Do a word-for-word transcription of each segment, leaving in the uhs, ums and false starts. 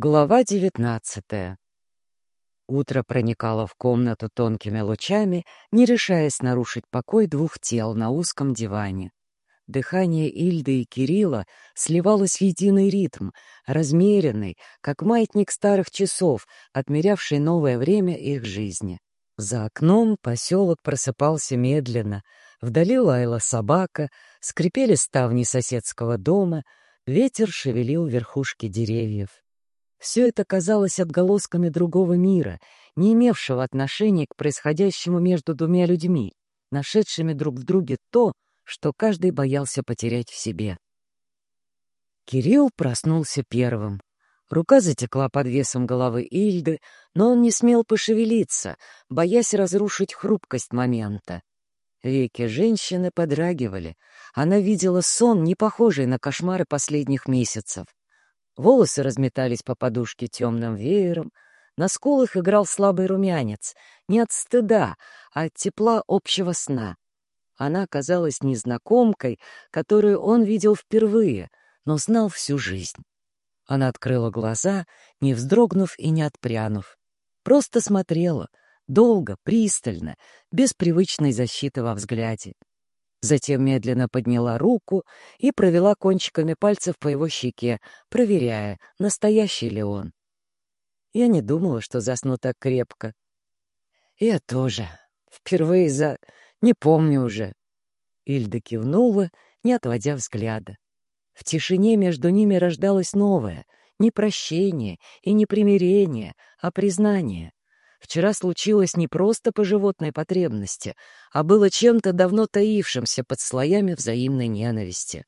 Глава девятнадцатая. Утро проникало в комнату тонкими лучами, не решаясь нарушить покой двух тел на узком диване. Дыхание Ильды и Кирилла сливалось в единый ритм, размеренный, как маятник старых часов, отмерявший новое время их жизни. За окном поселок просыпался медленно. Вдали лаяла собака, скрипели ставни соседского дома, ветер шевелил верхушки деревьев. Все это казалось отголосками другого мира, не имевшего отношения к происходящему между двумя людьми, нашедшими друг в друге то, что каждый боялся потерять в себе. Кирилл проснулся первым. Рука затекла под весом головы Ильды, но он не смел пошевелиться, боясь разрушить хрупкость момента. Веки женщины подрагивали. Она видела сон, не похожий на кошмары последних месяцев. Волосы разметались по подушке темным веером, на скулах играл слабый румянец, не от стыда, а от тепла общего сна. Она казалась незнакомкой, которую он видел впервые, но знал всю жизнь. Она открыла глаза, не вздрогнув и не отпрянув. Просто смотрела, долго, пристально, без привычной защиты во взгляде. Затем медленно подняла руку и провела кончиками пальцев по его щеке, проверяя, настоящий ли он. Я не думала, что засну так крепко. Я тоже. Впервые за... Не помню уже. Ильда кивнула, не отводя взгляда. В тишине между ними рождалось новое, не прощение и не примирение, а признание. Вчера случилось не просто по животной потребности, а было чем-то давно таившимся под слоями взаимной ненависти.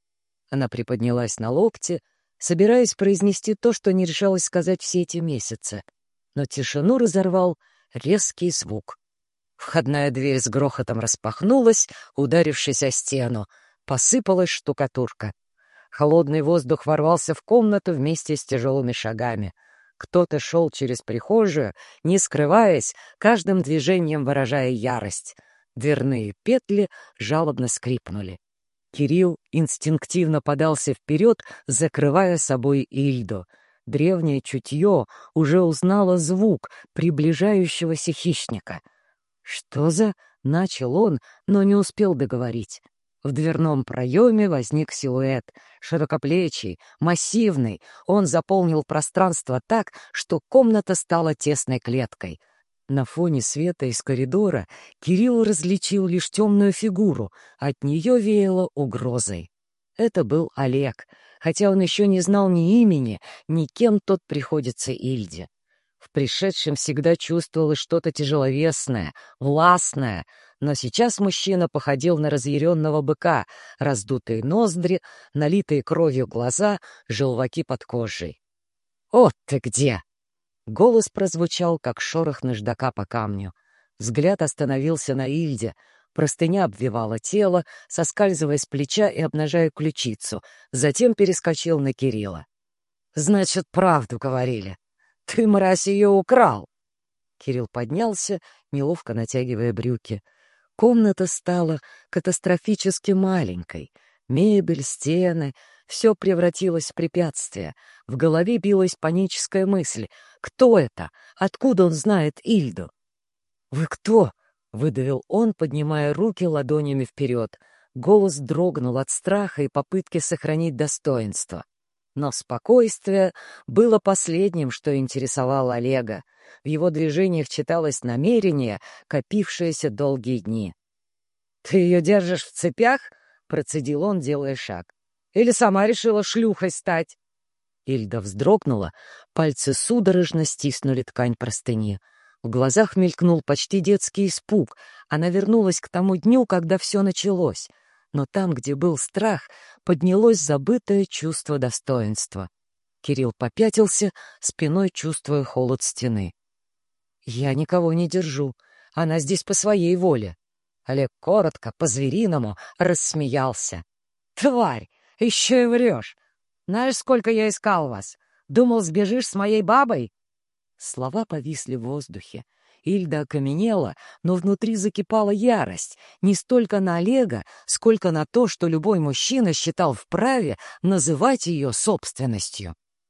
Она приподнялась на локте, собираясь произнести то, что не решалась сказать все эти месяцы. Но тишину разорвал резкий звук. Входная дверь с грохотом распахнулась, ударившись о стену. Посыпалась штукатурка. Холодный воздух ворвался в комнату вместе с тяжелыми шагами. Кто-то шел через прихожую, не скрываясь, каждым движением выражая ярость. Дверные петли жалобно скрипнули. Кирилл инстинктивно подался вперед, закрывая собой Ильду. Древнее чутье уже узнало звук приближающегося хищника. «Что за...» — начал он, но не успел договорить. В дверном проеме возник силуэт, широкоплечий, массивный. Он заполнил пространство так, что комната стала тесной клеткой. На фоне света из коридора Кирилл различил лишь темную фигуру, от нее веяло угрозой. Это был Олег, хотя он еще не знал ни имени, ни кем тот приходится Ильде. В пришедшем всегда чувствовалось что-то тяжеловесное, властное, но сейчас мужчина походил на разъяренного быка, раздутые ноздри, налитые кровью глаза, желваки под кожей. «Вот ты где!» Голос прозвучал, как шорох наждака по камню. Взгляд остановился на Ильде. Простыня обвивала тело, соскальзывая с плеча и обнажая ключицу. Затем перескочил на Кирилла. «Значит, правду говорили. Ты, мразь, ее украл!» Кирилл поднялся, неловко натягивая брюки. Комната стала катастрофически маленькой. Мебель, стены — все превратилось в препятствие. В голове билась паническая мысль. Кто это? Откуда он знает Ильду? «Вы кто?» — выдавил он, поднимая руки ладонями вперед. Голос дрогнул от страха и попытки сохранить достоинство. Но спокойствие было последним, что интересовало Олега. В его движениях читалось намерение, копившееся долгие дни. «Ты ее держишь в цепях?» — процедил он, делая шаг. «Или сама решила шлюхой стать?» Ильда вздрогнула, пальцы судорожно стиснули ткань простыни. В глазах мелькнул почти детский испуг. Она вернулась к тому дню, когда все началось. Но там, где был страх, поднялось забытое чувство достоинства. Кирилл попятился, спиной чувствуя холод стены. «Я никого не держу. Она здесь по своей воле». Олег коротко, по-звериному, рассмеялся. «Тварь! Еще и врешь! Знаешь, сколько я искал вас? Думал, сбежишь с моей бабой?» Слова повисли в воздухе. Ильда окаменела, но внутри закипала ярость, не столько на Олега, сколько на то, что любой мужчина считал вправе называть ее собственностью.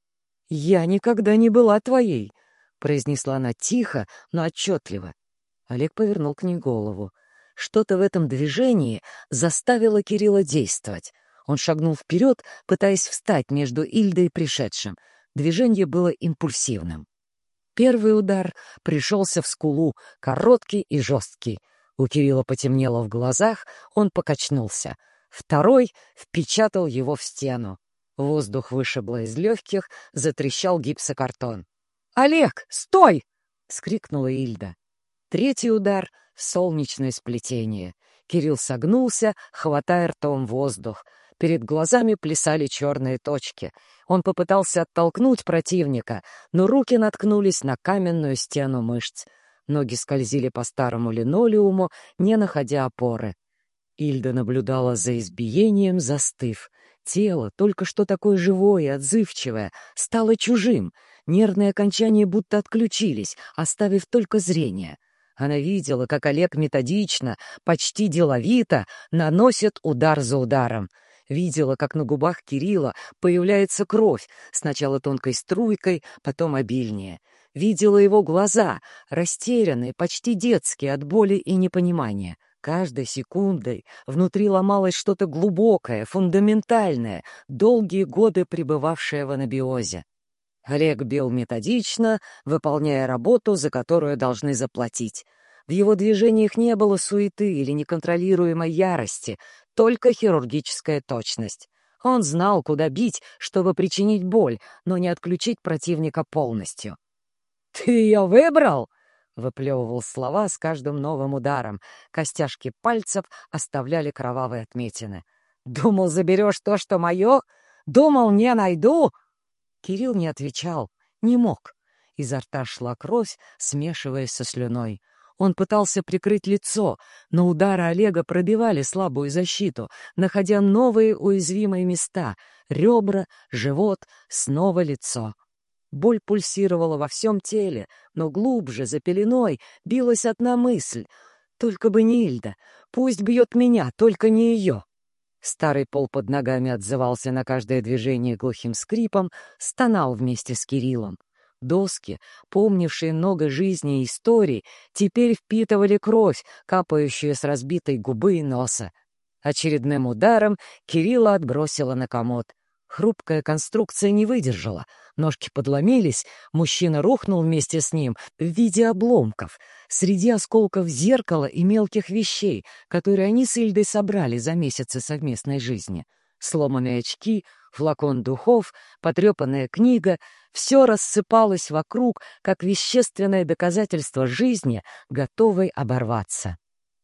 «Я никогда не была твоей», — произнесла она тихо, но отчетливо. Олег повернул к ней голову. Что-то в этом движении заставило Кирилла действовать. Он шагнул вперед, пытаясь встать между Ильдой и пришедшим. Движение было импульсивным. Первый удар пришелся в скулу, короткий и жесткий. У Кирилла потемнело в глазах, он покачнулся. Второй впечатал его в стену. Воздух вышибло из легких, затрещал гипсокартон. «Олег, стой!» — скрикнула Ильда. Третий удар — солнечное сплетение. Кирилл согнулся, хватая ртом воздух. Перед глазами плясали черные точки. Он попытался оттолкнуть противника, но руки наткнулись на каменную стену мышц. Ноги скользили по старому линолеуму, не находя опоры. Ильда наблюдала за избиением, застыв. Тело, только что такое живое и отзывчивое, стало чужим. Нервные окончания будто отключились, оставив только зрение. Она видела, как Олег методично, почти деловито наносит удар за ударом. Видела, как на губах Кирилла появляется кровь, сначала тонкой струйкой, потом обильнее. Видела его глаза, растерянные, почти детские от боли и непонимания. Каждой секундой внутри ломалось что-то глубокое, фундаментальное, долгие годы пребывавшее в анабиозе. Олег бил методично, выполняя работу, за которую должны заплатить. В его движениях не было суеты или неконтролируемой ярости, только хирургическая точность. Он знал, куда бить, чтобы причинить боль, но не отключить противника полностью. «Ты ее выбрал?» — выплевывал слова с каждым новым ударом. Костяшки пальцев оставляли кровавые отметины. «Думал, заберешь то, что мое? Думал, не найду?» Кирилл не отвечал, не мог. Изо рта шла кровь, смешиваясь со слюной. Он пытался прикрыть лицо, но удары Олега пробивали слабую защиту, находя новые уязвимые места — ребра, живот, снова лицо. Боль пульсировала во всем теле, но глубже, за пеленой, билась одна мысль. Только бы не Ильда, пусть бьет меня, только не ее. Старый пол под ногами отзывался на каждое движение глухим скрипом, стонал вместе с Кириллом. Доски, помнившие много жизней и историй, теперь впитывали кровь, капающую с разбитой губы и носа. Очередным ударом Кирилла отбросило на комод. Хрупкая конструкция не выдержала. Ножки подломились, мужчина рухнул вместе с ним в виде обломков, среди осколков зеркала и мелких вещей, которые они с Ильдой собрали за месяцы совместной жизни. Сломанные очки, флакон духов, потрепанная книга — все рассыпалось вокруг, как вещественное доказательство жизни, готовой оборваться.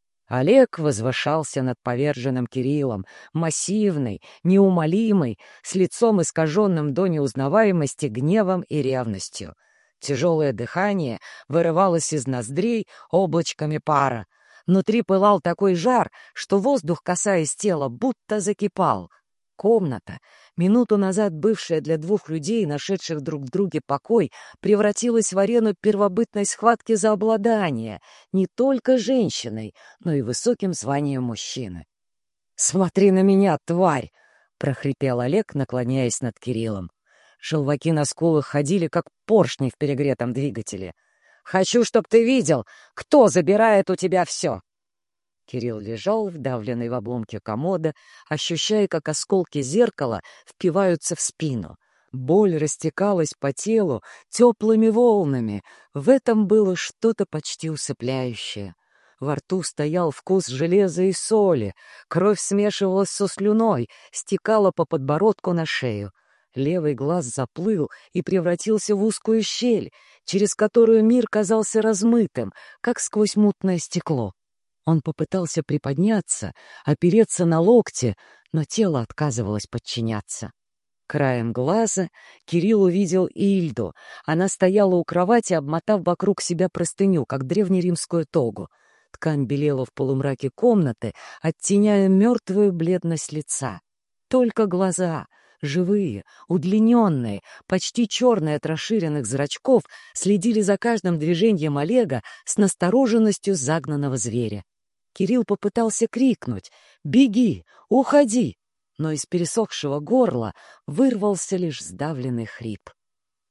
Олег возвышался над поверженным Кириллом, массивный, неумолимый, с лицом искаженным до неузнаваемости гневом и ревностью. Тяжелое дыхание вырывалось из ноздрей облачками пара. Внутри пылал такой жар, что воздух, касаясь тела, будто закипал. Комната, минуту назад бывшая для двух людей, нашедших друг в друге покой, превратилась в арену первобытной схватки за обладание не только женщиной, но и высоким званием мужчины. «Смотри на меня, тварь!» — прохрипел Олег, наклоняясь над Кириллом. Желваки на скулах ходили, как поршни в перегретом двигателе. «Хочу, чтоб ты видел, кто забирает у тебя все!» Кирилл лежал, вдавленный в обломки комода, ощущая, как осколки зеркала впиваются в спину. Боль растекалась по телу теплыми волнами. В этом было что-то почти усыпляющее. Во рту стоял вкус железа и соли. Кровь смешивалась со слюной, стекала по подбородку на шею. Левый глаз заплыл и превратился в узкую щель, через которую мир казался размытым, как сквозь мутное стекло. Он попытался приподняться, опереться на локти, но тело отказывалось подчиняться. Краем глаза Кирилл увидел Ильду. Она стояла у кровати, обмотав вокруг себя простыню, как древнеримскую тогу. Ткань белела в полумраке комнаты, оттеняя мертвую бледность лица. Только глаза, живые, удлиненные, почти черные от расширенных зрачков, следили за каждым движением Олега с настороженностью загнанного зверя. Кирилл попытался крикнуть «Беги! Уходи!», но из пересохшего горла вырвался лишь сдавленный хрип.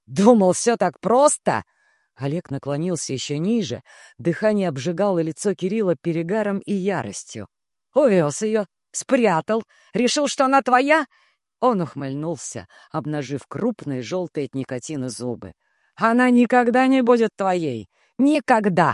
Думал, все так просто?» Олег наклонился еще ниже, дыхание обжигало лицо Кирилла перегаром и яростью. «Увез ее, спрятал, решил, что она твоя?» Он ухмыльнулся, обнажив крупные желтые от никотина зубы. «Она никогда не будет твоей! Никогда!»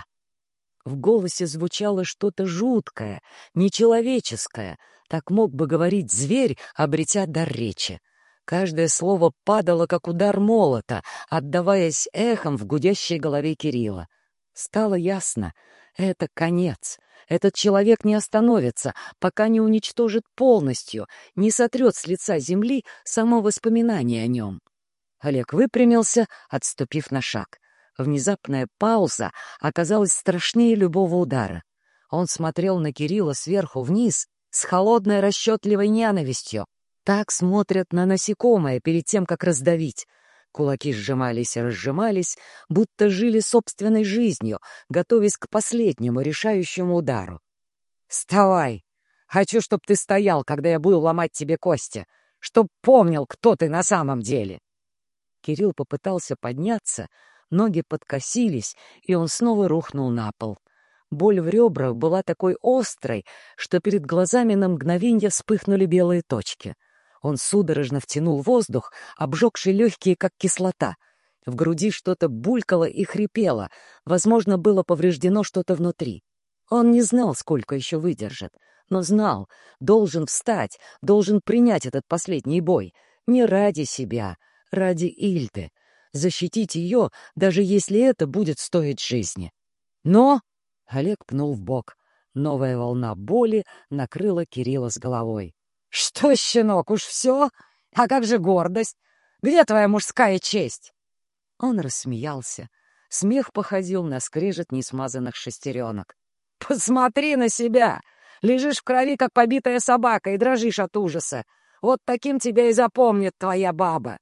В голосе звучало что-то жуткое, нечеловеческое. Так мог бы говорить зверь, обретя дар речи. Каждое слово падало, как удар молота, отдаваясь эхом в гудящей голове Кирилла. Стало ясно — это конец. Этот человек не остановится, пока не уничтожит полностью, не сотрет с лица земли само воспоминание о нем. Олег выпрямился, отступив на шаг. Внезапная пауза оказалась страшнее любого удара. Он смотрел на Кирилла сверху вниз с холодной расчетливой ненавистью. Так смотрят на насекомое перед тем, как раздавить. Кулаки сжимались и разжимались, будто жили собственной жизнью, готовясь к последнему решающему удару. «Вставай! Хочу, чтоб ты стоял, когда я буду ломать тебе кости, чтоб помнил, кто ты на самом деле!» Кирилл попытался подняться, ноги подкосились, и он снова рухнул на пол. Боль в ребрах была такой острой, что перед глазами на мгновенье вспыхнули белые точки. Он судорожно втянул воздух, обжегший легкие, как кислота. В груди что-то булькало и хрипело, возможно, было повреждено что-то внутри. Он не знал, сколько еще выдержит, но знал, должен встать, должен принять этот последний бой. Не ради себя, ради Ильды. Защитить ее, даже если это будет стоить жизни. Но... Олег пнул в бок. Новая волна боли накрыла Кирилла с головой. «Что, щенок, уж все? А как же гордость? Где твоя мужская честь?» Он рассмеялся. Смех походил на скрежет несмазанных шестеренок. «Посмотри на себя! Лежишь в крови, как побитая собака, и дрожишь от ужаса. Вот таким тебя и запомнит твоя баба!»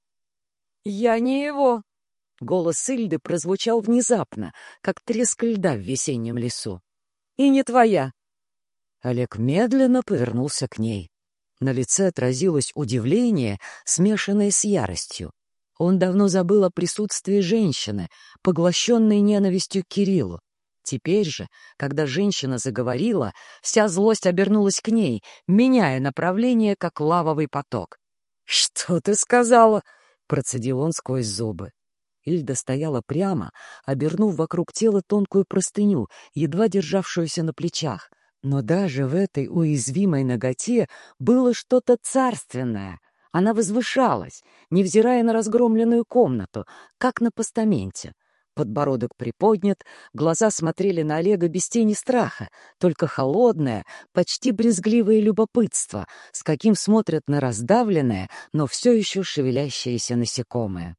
«Я не его!» Голос Ильды прозвучал внезапно, как треск льда в весеннем лесу. «И не твоя!» Олег медленно повернулся к ней. На лице отразилось удивление, смешанное с яростью. Он давно забыл о присутствии женщины, поглощенной ненавистью к Кириллу. Теперь же, когда женщина заговорила, вся злость обернулась к ней, меняя направление, как лавовый поток. «Что ты сказала?» — процедил он сквозь зубы. Ильда стояла прямо, обернув вокруг тела тонкую простыню, едва державшуюся на плечах. Но даже в этой уязвимой наготе было что-то царственное. Она возвышалась, невзирая на разгромленную комнату, как на постаменте. Подбородок приподнят, глаза смотрели на Олега без тени страха, только холодное, почти брезгливое любопытство, с каким смотрят на раздавленное, но все еще шевелящееся насекомое.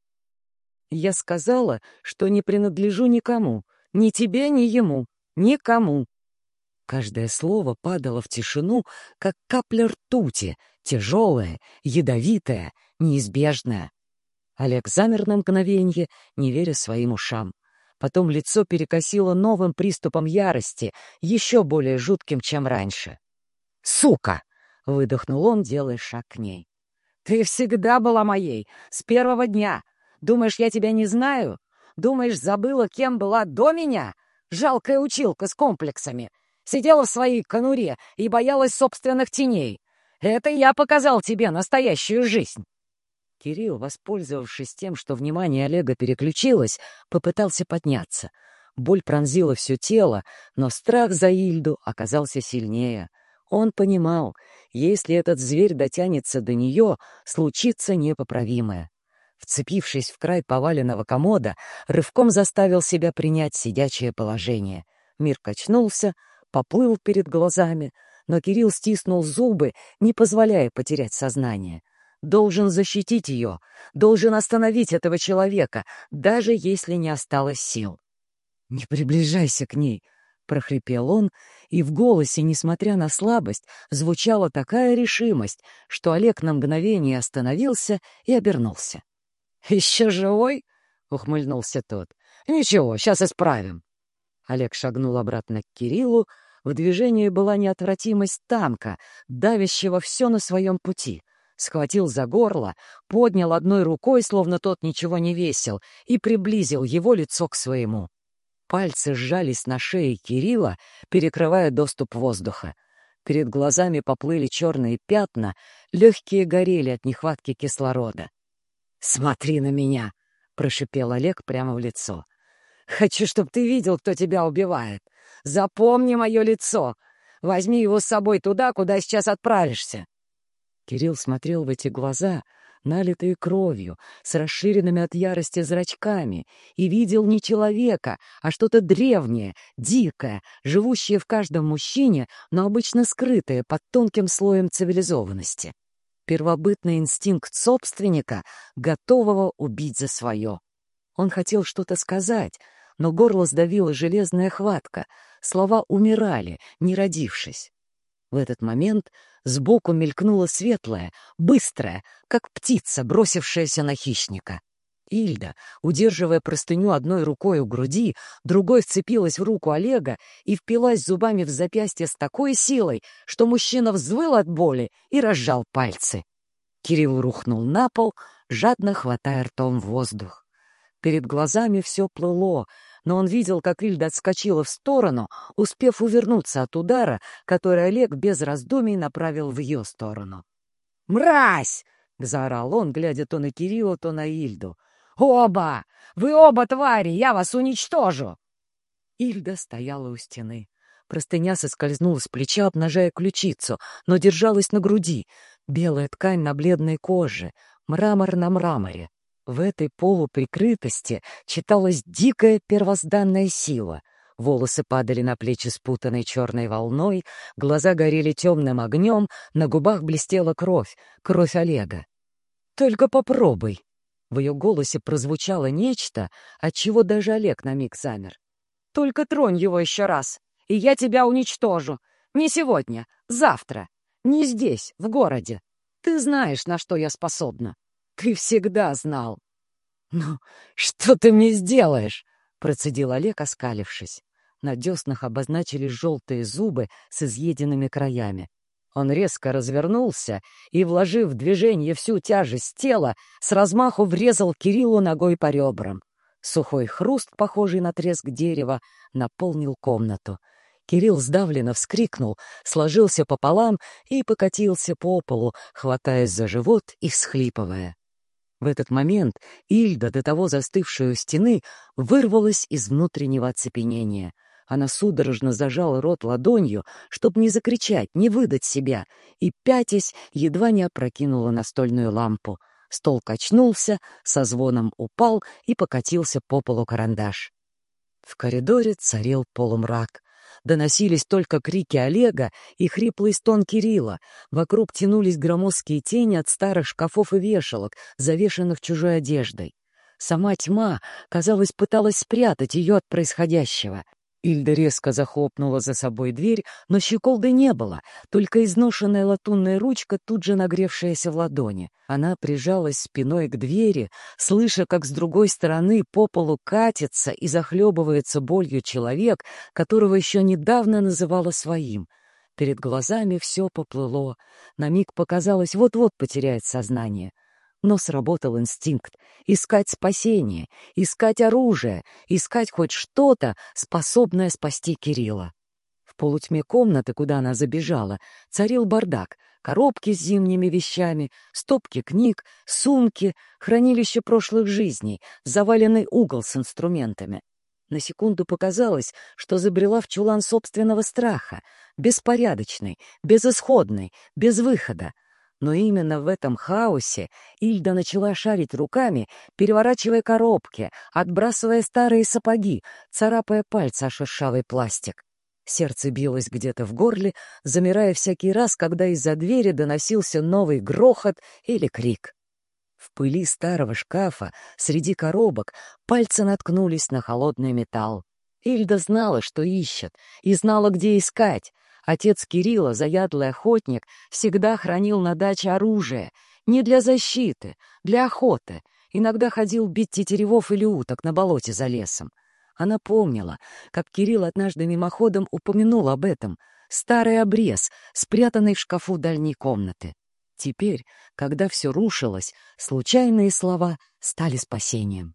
«Я сказала, что не принадлежу никому, ни тебе, ни ему, никому». Каждое слово падало в тишину, как капля ртути, тяжелая, ядовитая, неизбежная. Олег замер на мгновенье, не веря своим ушам. Потом лицо перекосило новым приступом ярости, еще более жутким, чем раньше. «Сука!» — выдохнул он, делая шаг к ней. «Ты всегда была моей, с первого дня. Думаешь, я тебя не знаю? Думаешь, забыла, кем была до меня? Жалкая училка с комплексами. Сидела в своей конуре и боялась собственных теней. Это я показал тебе настоящую жизнь». Кирилл, воспользовавшись тем, что внимание Олега переключилось, попытался подняться. Боль пронзила все тело, но страх за Ильду оказался сильнее. Он понимал, если этот зверь дотянется до нее, случится непоправимое. Вцепившись в край поваленного комода, рывком заставил себя принять сидячее положение. Мир качнулся, поплыл перед глазами, но Кирилл стиснул зубы, не позволяя потерять сознание. Должен защитить ее, должен остановить этого человека, даже если не осталось сил. «Не приближайся к ней!» — прохрипел он, и в голосе, несмотря на слабость, звучала такая решимость, что Олег на мгновение остановился и обернулся. «Еще живой?» — ухмыльнулся тот. «Ничего, сейчас исправим». Олег шагнул обратно к Кириллу. В движении была неотвратимость танка, давящего все на своем пути. схватил за горло, поднял одной рукой, словно тот ничего не весил, и приблизил его лицо к своему. Пальцы сжались на шее Кирилла, перекрывая доступ воздуха. Перед глазами поплыли черные пятна, легкие горели от нехватки кислорода. «Смотри на меня!» — прошипел Олег прямо в лицо. «Хочу, чтобы ты видел, кто тебя убивает. Запомни мое лицо. Возьми его с собой туда, куда сейчас отправишься». Кирилл смотрел в эти глаза, налитые кровью, с расширенными от ярости зрачками, и видел не человека, а что-то древнее, дикое, живущее в каждом мужчине, но обычно скрытое под тонким слоем цивилизованности. Первобытный инстинкт собственника, готового убить за свое. Он хотел что-то сказать, но горло сдавила железная хватка, слова умирали, не родившись. В этот момент сбоку мелькнула светлая, быстрая, как птица, бросившаяся на хищника. Ильда, удерживая простыню одной рукой у груди, другой вцепилась в руку Олега и впилась зубами в запястье с такой силой, что мужчина взвыл от боли и разжал пальцы. Кирилл рухнул на пол, жадно хватая ртом воздух. Перед глазами все плыло, но он видел, как Ильда отскочила в сторону, успев увернуться от удара, который Олег без раздумий направил в ее сторону. «Мразь!» — заорал он, глядя то на Кирилла, то на Ильду. «Оба! Вы оба твари! Я вас уничтожу!» Ильда стояла у стены. Простыня соскользнула с плеча, обнажая ключицу, но держалась на груди. Белая ткань на бледной коже, мрамор на мраморе. В этой полуприкрытости читалась дикая первозданная сила. Волосы падали на плечи спутанной черной волной, глаза горели темным огнем, на губах блестела кровь, кровь Олега. «Только попробуй!» В ее голосе прозвучало нечто, от чего даже Олег на миг замер. «Только тронь его еще раз, и я тебя уничтожу. Не сегодня, завтра. Не здесь, в городе. Ты знаешь, на что я способна. Ты всегда знал». «Ну, что ты мне сделаешь?» — процедил Олег, оскалившись. На деснах обозначились желтые зубы с изъеденными краями. Он резко развернулся и, вложив в движение всю тяжесть тела, с размаху врезал Кириллу ногой по ребрам. Сухой хруст, похожий на треск дерева, наполнил комнату. Кирилл сдавленно вскрикнул, сложился пополам и покатился по полу, хватаясь за живот и всхлипывая. В этот момент Ильда, до того застывшая у стены, вырвалась из внутреннего оцепенения. Она судорожно зажала рот ладонью, чтобы не закричать, не выдать себя, и, пятясь, едва не опрокинула настольную лампу. Стол качнулся, со звоном упал и покатился по полу карандаш. В коридоре царил полумрак. Доносились только крики Олега и хриплый стон Кирилла. Вокруг тянулись громоздкие тени от старых шкафов и вешалок, завешанных чужой одеждой. Сама тьма, казалось, пыталась спрятать ее от происходящего. Ильда резко захлопнула за собой дверь, но щеколды не было, только изношенная латунная ручка, тут же нагревшаяся в ладони. Она прижалась спиной к двери, слыша, как с другой стороны по полу катится и захлебывается болью человек, которого еще недавно называла своим. Перед глазами все поплыло. На миг показалось, вот-вот потеряет сознание. Но сработал инстинкт — искать спасение, искать оружие, искать хоть что-то, способное спасти Кирилла. В полутьме комнаты, куда она забежала, царил бардак. Коробки с зимними вещами, стопки книг, сумки, хранилище прошлых жизней, заваленный угол с инструментами. На секунду показалось, что забрела в чулан собственного страха, беспорядочный, безысходный, без выхода. Но именно в этом хаосе Ильда начала шарить руками, переворачивая коробки, отбрасывая старые сапоги, царапая пальцы о шершавый пластик. Сердце билось где-то в горле, замирая всякий раз, когда из-за двери доносился новый грохот или крик. В пыли старого шкафа, среди коробок, пальцы наткнулись на холодный металл. Ильда знала, что ищет, и знала, где искать. Отец Кирилла, заядлый охотник, всегда хранил на даче оружие. Не для защиты, для охоты. Иногда ходил бить тетеревов или уток на болоте за лесом. Она помнила, как Кирилл однажды мимоходом упомянул об этом. Старый обрез, спрятанный в шкафу дальней комнаты. Теперь, когда все рушилось, случайные слова стали спасением.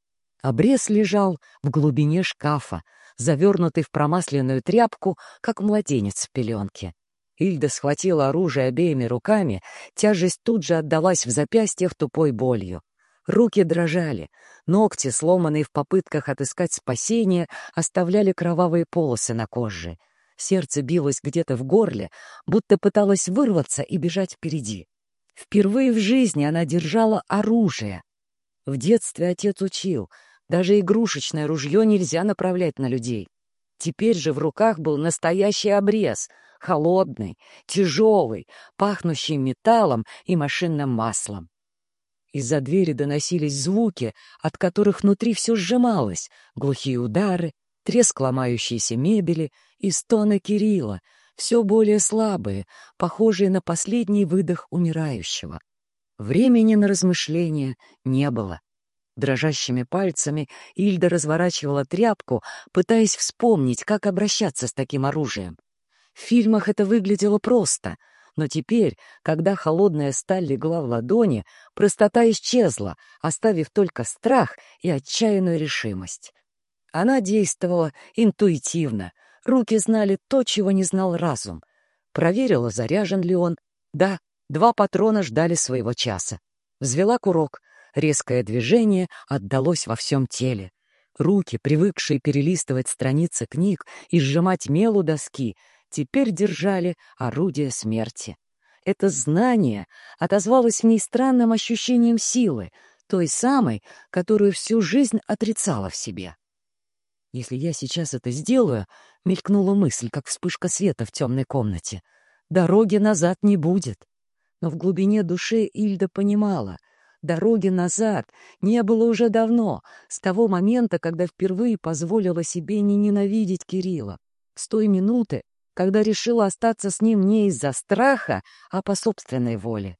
Обрез лежал в глубине шкафа, завернутый в промасленную тряпку, как младенец в пеленке. Ильда схватила оружие обеими руками, тяжесть тут же отдалась в запястьях тупой болью. Руки дрожали, ногти, сломанные в попытках отыскать спасение, оставляли кровавые полосы на коже. Сердце билось где-то в горле, будто пыталось вырваться и бежать впереди. Впервые в жизни она держала оружие. В детстве отец учил, даже игрушечное ружье нельзя направлять на людей. Теперь же в руках был настоящий обрез, холодный, тяжелый, пахнущий металлом и машинным маслом. Из-за двери доносились звуки, от которых внутри все сжималось, глухие удары, треск ломающейся мебели и стоны Кирилла, все более слабые, похожие на последний выдох умирающего. Времени на размышления не было. Дрожащими пальцами Ильда разворачивала тряпку, пытаясь вспомнить, как обращаться с таким оружием. В фильмах это выглядело просто, но теперь, когда холодная сталь легла в ладони, простота исчезла, оставив только страх и отчаянную решимость. Она действовала интуитивно, руки знали то, чего не знал разум. Проверила, заряжен ли он. Да, два патрона ждали своего часа. Взвела курок. Резкое движение отдалось во всем теле. Руки, привыкшие перелистывать страницы книг и сжимать мел у доски, теперь держали орудие смерти. Это знание отозвалось в ней странным ощущением силы, той самой, которую всю жизнь отрицала в себе. «Если я сейчас это сделаю», — мелькнула мысль, как вспышка света в темной комнате, — «дороги назад не будет». Но в глубине души Ильда понимала — дороги назад не было уже давно, с того момента, когда впервые позволила себе не ненавидеть Кирилла, с той минуты, когда решила остаться с ним не из-за страха, а по собственной воле.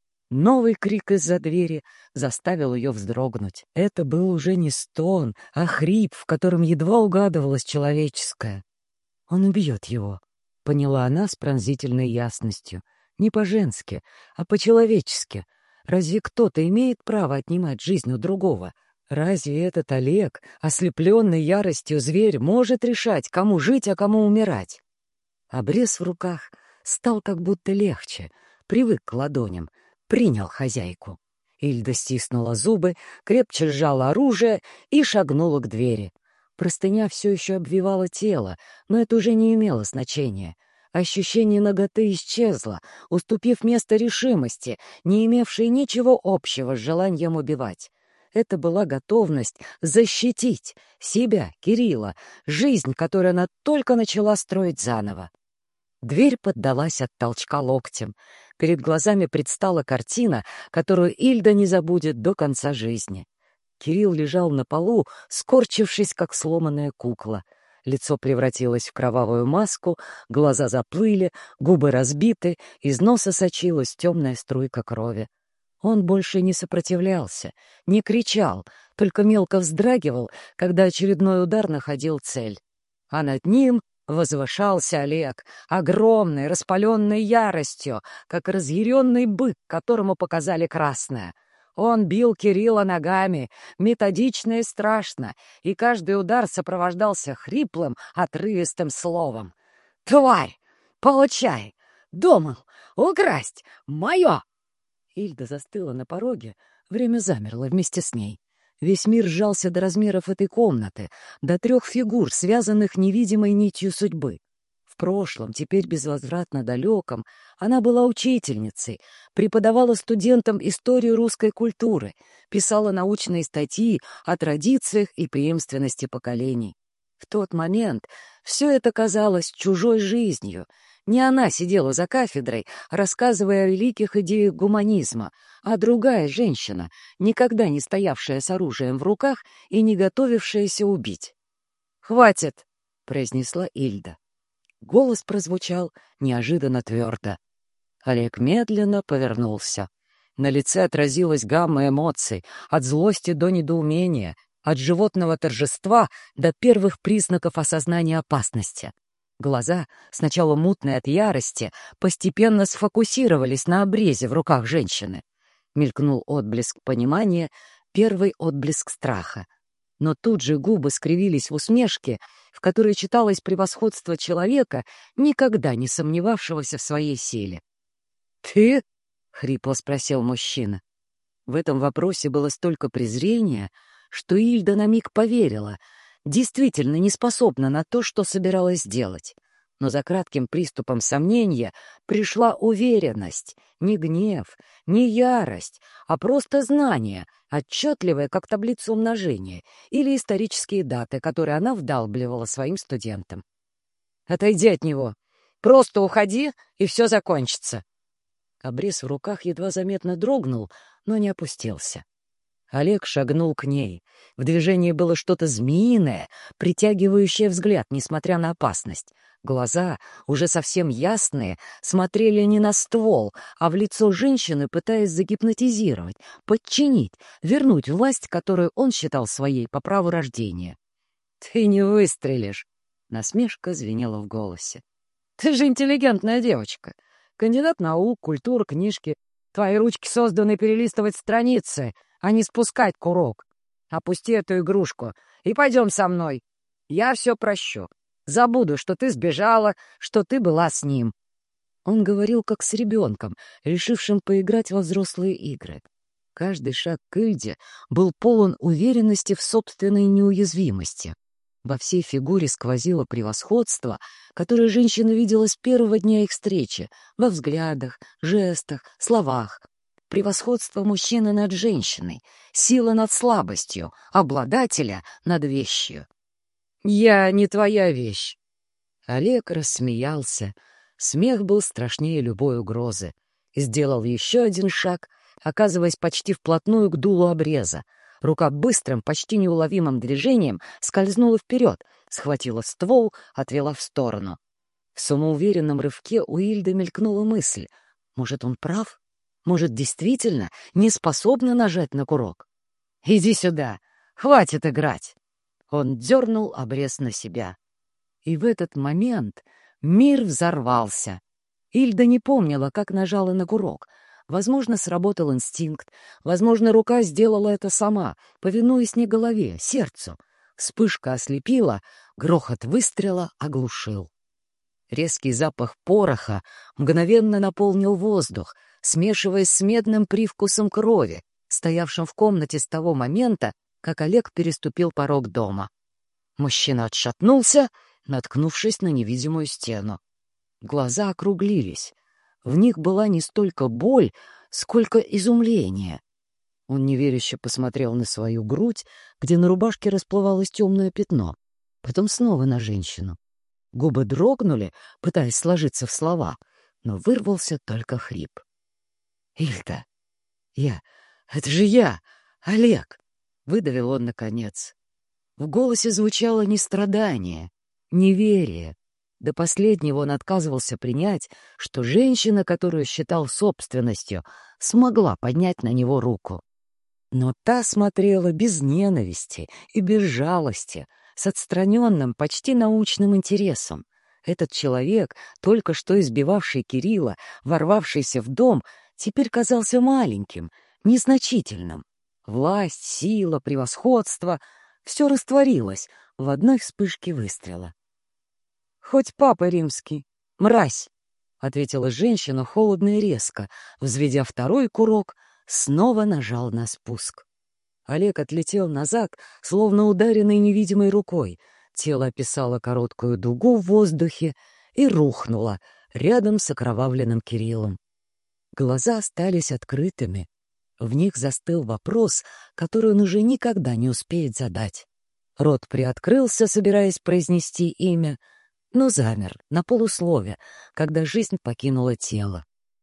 Новый крик из-за двери заставил ее вздрогнуть. Это был уже не стон, а хрип, в котором едва угадывалось человеческое. «Он убьет его», — поняла она с пронзительной ясностью. «Не по-женски, а по-человечески. Разве кто-то имеет право отнимать жизнь у другого? Разве этот Олег, ослепленный яростью зверь, может решать, кому жить, а кому умирать?» Обрез в руках стал как будто легче, привык к ладоням, принял хозяйку. Ильда стиснула зубы, крепче сжала оружие и шагнула к двери. Простыня все еще обвивала тело, но это уже не имело значения. Ощущение наготы исчезло, уступив место решимости, не имевшей ничего общего с желанием убивать. Это была готовность защитить себя, Кирилла, жизнь, которую она только начала строить заново. Дверь поддалась от толчка локтем. Перед глазами предстала картина, которую Ильда не забудет до конца жизни. Кирилл лежал на полу, скорчившись, как сломанная кукла. Лицо превратилось в кровавую маску, глаза заплыли, губы разбиты, из носа сочилась темная струйка крови. Он больше не сопротивлялся, не кричал, только мелко вздрагивал, когда очередной удар находил цель. А над ним возвышался Олег, огромный, распаленный яростью, как разъяренный бык, которому показали красное. Он бил Кирилла ногами, методично и страшно, и каждый удар сопровождался хриплым, отрывистым словом. «Тварь! Получай! Думал! Украсть! Мое!» Ильда застыла на пороге, время замерло вместе с ней. Весь мир сжался до размеров этой комнаты, до трех фигур, связанных невидимой нитью судьбы. В прошлом, теперь безвозвратно далеком, она была учительницей, преподавала студентам историю русской культуры, писала научные статьи о традициях и преемственности поколений. В тот момент все это казалось чужой жизнью. Не она сидела за кафедрой, рассказывая о великих идеях гуманизма, а другая женщина, никогда не стоявшая с оружием в руках и не готовившаяся убить. «Хватит!» — произнесла Ильда. Голос прозвучал неожиданно твердо. Олег медленно повернулся. На лице отразилась гамма эмоций, от злости до недоумения, от животного торжества до первых признаков осознания опасности. Глаза, сначала мутные от ярости, постепенно сфокусировались на обрезе в руках женщины. Мелькнул отблеск понимания, первый отблеск страха. Но тут же губы скривились в усмешке, в которой читалось превосходство человека, никогда не сомневавшегося в своей силе. «Ты?» — хрипло спросил мужчина. В этом вопросе было столько презрения, что Ильда на миг поверила, действительно не способна на то, что собиралась делать. Но за кратким приступом сомнения пришла уверенность, не гнев, не ярость, а просто знание, отчетливое, как таблица умножения, или исторические даты, которые она вдалбливала своим студентам. «Отойди от него! Просто уходи, и все закончится!» Обрез в руках едва заметно дрогнул, но не опустился. Олег шагнул к ней. В движении было что-то змеиное, притягивающее взгляд, несмотря на опасность. Глаза, уже совсем ясные, смотрели не на ствол, а в лицо женщины, пытаясь загипнотизировать, подчинить, вернуть власть, которую он считал своей по праву рождения. «Ты не выстрелишь!» — насмешка звенела в голосе. «Ты же интеллигентная девочка. Кандидат наук, культура, книжки. Твои ручки созданы перелистывать страницы, а не спускать курок. Опусти эту игрушку и пойдем со мной. Я все прощу. Забуду, что ты сбежала, что ты была с ним». Он говорил как с ребенком, решившим поиграть во взрослые игры. Каждый шаг к Ильде был полон уверенности в собственной неуязвимости. Во всей фигуре сквозило превосходство, которое женщина видела с первого дня их встречи, во взглядах, жестах, словах. Превосходство мужчины над женщиной, сила над слабостью, обладателя над вещью. «Я не твоя вещь!» Олег рассмеялся. Смех был страшнее любой угрозы. И сделал еще один шаг, оказываясь почти вплотную к дулу обреза. Рука быстрым, почти неуловимым движением скользнула вперед, схватила ствол, отвела в сторону. В самоуверенном рывке у Ильды мелькнула мысль. Может, он прав? Может, действительно не способна нажать на курок? «Иди сюда! Хватит играть!» Он дернул обрез на себя. И в этот момент мир взорвался. Ильда не помнила, как нажала на курок. Возможно, сработал инстинкт. Возможно, рука сделала это сама, повинуясь не голове, сердцу. Вспышка ослепила, грохот выстрела оглушил. Резкий запах пороха мгновенно наполнил воздух, смешиваясь с медным привкусом крови, стоявшим в комнате с того момента, как Олег переступил порог дома. Мужчина отшатнулся, наткнувшись на невидимую стену. Глаза округлились. В них была не столько боль, сколько изумление. Он неверяще посмотрел на свою грудь, где на рубашке расплывалось темное пятно, потом снова на женщину. Губы дрогнули, пытаясь сложиться в слова, но вырвался только хрип. «Ильда! Я! Это же я! Олег!» — выдавил он наконец. В голосе звучало не страдание, неверие. До последнего он отказывался принять, что женщина, которую считал собственностью, смогла поднять на него руку. Но та смотрела без ненависти и без жалости, с отстраненным, почти научным интересом. Этот человек, только что избивавший Кирилла, ворвавшийся в дом, теперь казался маленьким, незначительным. Власть, сила, превосходство — все растворилось в одной вспышке выстрела. «Хоть папа римский, мразь!» — ответила женщина холодно и резко, взведя второй курок, снова нажал на спуск. Олег отлетел назад, словно ударенный невидимой рукой. Тело описало короткую дугу в воздухе и рухнуло рядом с окровавленным Кириллом. Глаза остались открытыми. В них застыл вопрос, который он уже никогда не успеет задать. Рот приоткрылся, собираясь произнести имя, но замер на полуслове, когда жизнь покинула тело.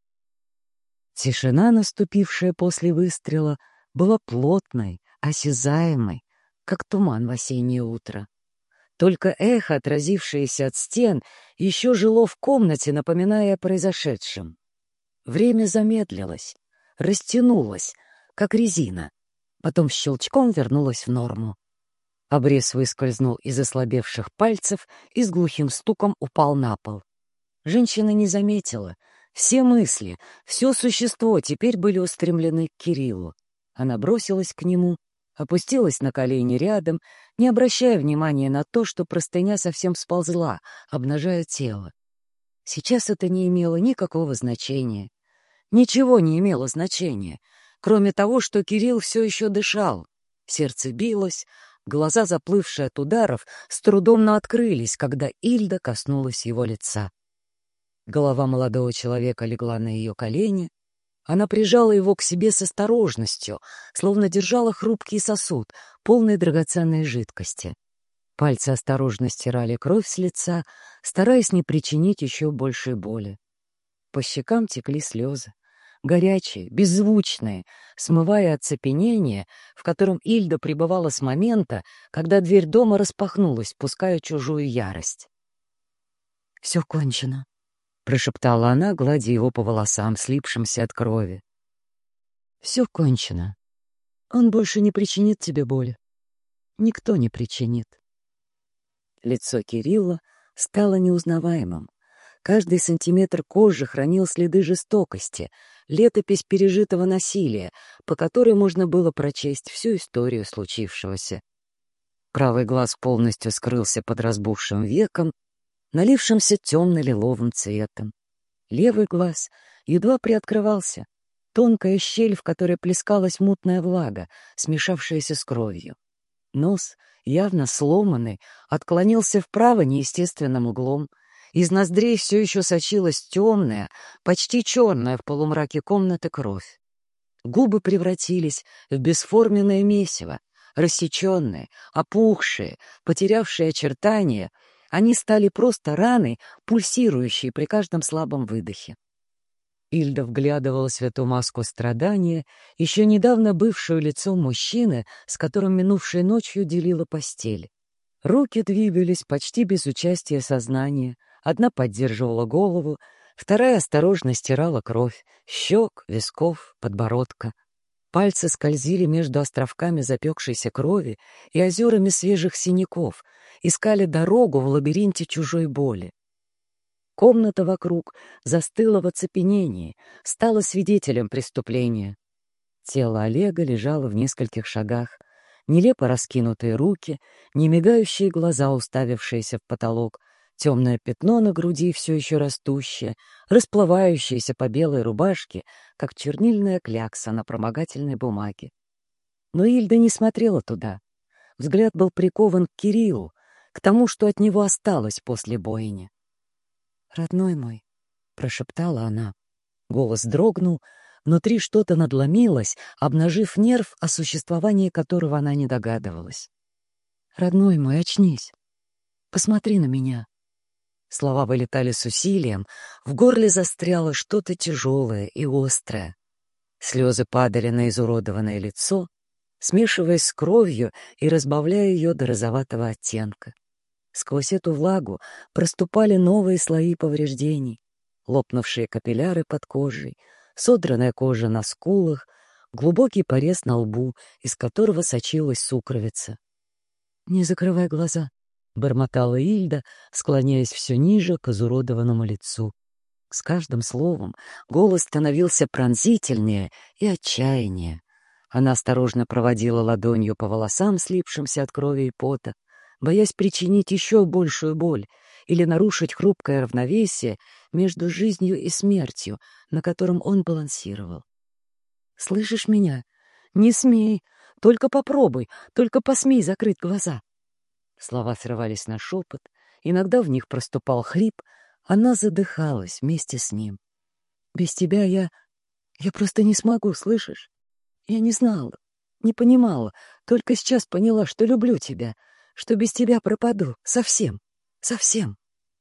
Тишина, наступившая после выстрела, была плотной, осязаемой, как туман в осеннее утро. Только эхо, отразившееся от стен, еще жило в комнате, напоминая о произошедшем. Время замедлилось, растянулось, как резина, потом щелчком вернулось в норму. Обрез выскользнул из ослабевших пальцев и с глухим стуком упал на пол. Женщина не заметила. Все мысли, все существо теперь были устремлены к Кириллу. Она бросилась к нему, опустилась на колени рядом, не обращая внимания на то, что простыня совсем сползла, обнажая тело. Сейчас это не имело никакого значения. Ничего не имело значения, кроме того, что Кирилл все еще дышал. Сердце билось, глаза, заплывшие от ударов, с трудом открылись, когда Ильда коснулась его лица. Голова молодого человека легла на ее колени. Она прижала его к себе с осторожностью, словно держала хрупкий сосуд, полный драгоценной жидкости. Пальцы осторожно стирали кровь с лица, стараясь не причинить еще большей боли. По щекам текли слезы, горячие, беззвучные, смывая оцепенение, в котором Ильда пребывала с момента, когда дверь дома распахнулась, пуская чужую ярость. «Все кончено», — прошептала она, гладя его по волосам, слипшимся от крови. «Все кончено. Он больше не причинит тебе боли. Никто не причинит». Лицо Кирилла стало неузнаваемым. Каждый сантиметр кожи хранил следы жестокости, летопись пережитого насилия, по которой можно было прочесть всю историю случившегося. Правый глаз полностью скрылся под разбухшим веком, налившимся темно-лиловым цветом. Левый глаз едва приоткрывался, тонкая щель, в которой плескалась мутная влага, смешавшаяся с кровью. Нос, явно сломанный, отклонился вправо неестественным углом. Из ноздрей все еще сочилась темная, почти черная в полумраке комнаты кровь. Губы превратились в бесформенное месиво, рассеченные, опухшие, потерявшие очертания. Они стали просто раной, пульсирующей при каждом слабом выдохе. Ильда вглядывалась в эту маску страдания, еще недавно бывшую лицом мужчины, с которым минувшей ночью делила постель. Руки двигались почти без участия сознания. Одна поддерживала голову, вторая осторожно стирала кровь, щек, висков, подбородка. Пальцы скользили между островками запекшейся крови и озерами свежих синяков, искали дорогу в лабиринте чужой боли. Комната вокруг застыла в оцепенении, стала свидетелем преступления. Тело Олега лежало в нескольких шагах, нелепо раскинутые руки, немигающие глаза, уставившиеся в потолок, темное пятно на груди все еще растущее, расплывающееся по белой рубашке, как чернильная клякса на промокательной бумаге. Но Ильда не смотрела туда. Взгляд был прикован к Кириллу, к тому, что от него осталось после бойни. «Родной мой», — прошептала она. Голос дрогнул, внутри что-то надломилось, обнажив нерв, о существовании которого она не догадывалась. «Родной мой, очнись. Посмотри на меня». Слова вылетали с усилием, в горле застряло что-то тяжелое и острое. Слезы падали на изуродованное лицо, смешиваясь с кровью и разбавляя ее до розоватого оттенка. Сквозь эту влагу проступали новые слои повреждений, лопнувшие капилляры под кожей, содранная кожа на скулах, глубокий порез на лбу, из которого сочилась сукровица. «Не закрывай глаза», — бормотала Ильда, склоняясь все ниже к изуродованному лицу. С каждым словом голос становился пронзительнее и отчаяннее. Она осторожно проводила ладонью по волосам, слипшимся от крови и пота, боясь причинить еще большую боль или нарушить хрупкое равновесие между жизнью и смертью, на котором он балансировал. «Слышишь меня? Не смей! Только попробуй, только посмей закрыть глаза!» Слова срывались на шепот, иногда в них проступал хрип, она задыхалась вместе с ним. «Без тебя я... я просто не смогу, слышишь? Я не знала, не понимала, только сейчас поняла, что люблю тебя, что без тебя пропаду совсем, совсем».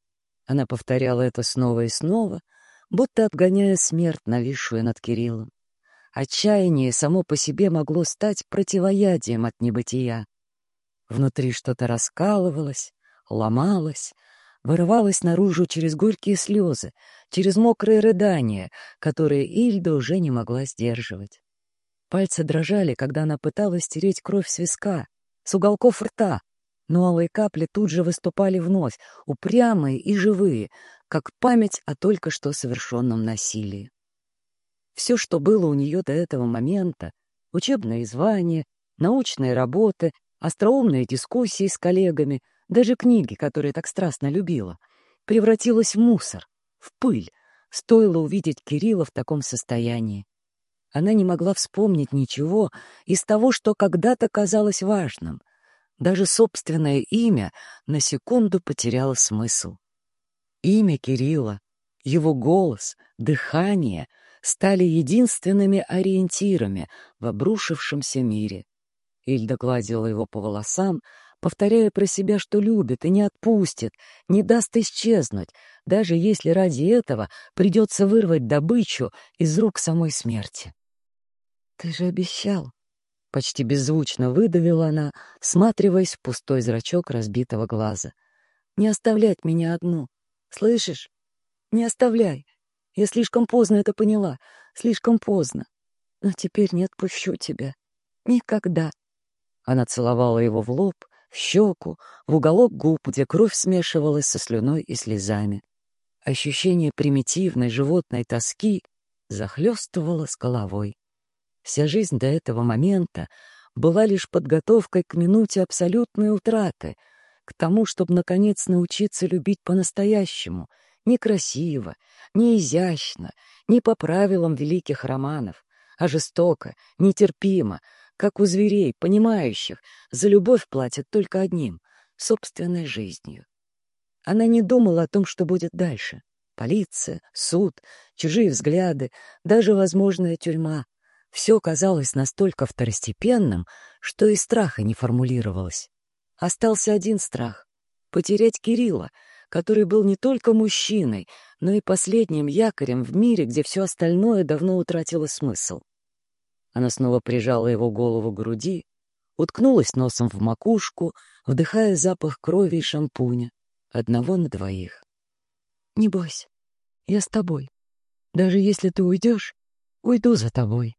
Она повторяла это снова и снова, будто отгоняя смерть, нависшую над Кириллом. Отчаяние само по себе могло стать противоядием от небытия. Внутри что-то раскалывалось, ломалось, вырывалось наружу через горькие слезы, через мокрые рыдания, которые Ильда уже не могла сдерживать. Пальцы дрожали, когда она пыталась стереть кровь с виска, с уголков рта, но алые капли тут же выступали вновь, упрямые и живые, как память о только что совершенном насилии. Все, что было у нее до этого момента — учебные звания, научные работы, остроумные дискуссии с коллегами, даже книги, которые так страстно любила — превратилось в мусор, в пыль, стоило увидеть Кирилла в таком состоянии. Она не могла вспомнить ничего из того, что когда-то казалось важным. Даже собственное имя на секунду потеряло смысл. Имя Кирилла, его голос, дыхание стали единственными ориентирами в обрушившемся мире. Ильда гладила его по волосам, повторяя про себя, что любит и не отпустит, не даст исчезнуть, даже если ради этого придется вырвать добычу из рук самой смерти. «Ты же обещал!» — почти беззвучно выдавила она, всматриваясь в пустой зрачок разбитого глаза. «Не оставлять меня одну. Слышишь? Не оставляй. Я слишком поздно это поняла. Слишком поздно. Но теперь не отпущу тебя. Никогда». Она целовала его в лоб, в щеку, в уголок губ, где кровь смешивалась со слюной и слезами. Ощущение примитивной животной тоски захлестывало с головой. Вся жизнь до этого момента была лишь подготовкой к минуте абсолютной утраты, к тому, чтобы, наконец, научиться любить по-настоящему, не красиво, не изящно, не по правилам великих романов, а жестоко, нетерпимо, как у зверей, понимающих, за любовь платят только одним — собственной жизнью. Она не думала о том, что будет дальше. Полиция, суд, чужие взгляды, даже возможная тюрьма. Все казалось настолько второстепенным, что и страха не формулировалось. Остался один страх — потерять Кирилла, который был не только мужчиной, но и последним якорем в мире, где все остальное давно утратило смысл. Она снова прижала его голову к груди, уткнулась носом в макушку, вдыхая запах крови и шампуня, одного на двоих. «Не бойся, я с тобой. Даже если ты уйдешь, уйду за тобой».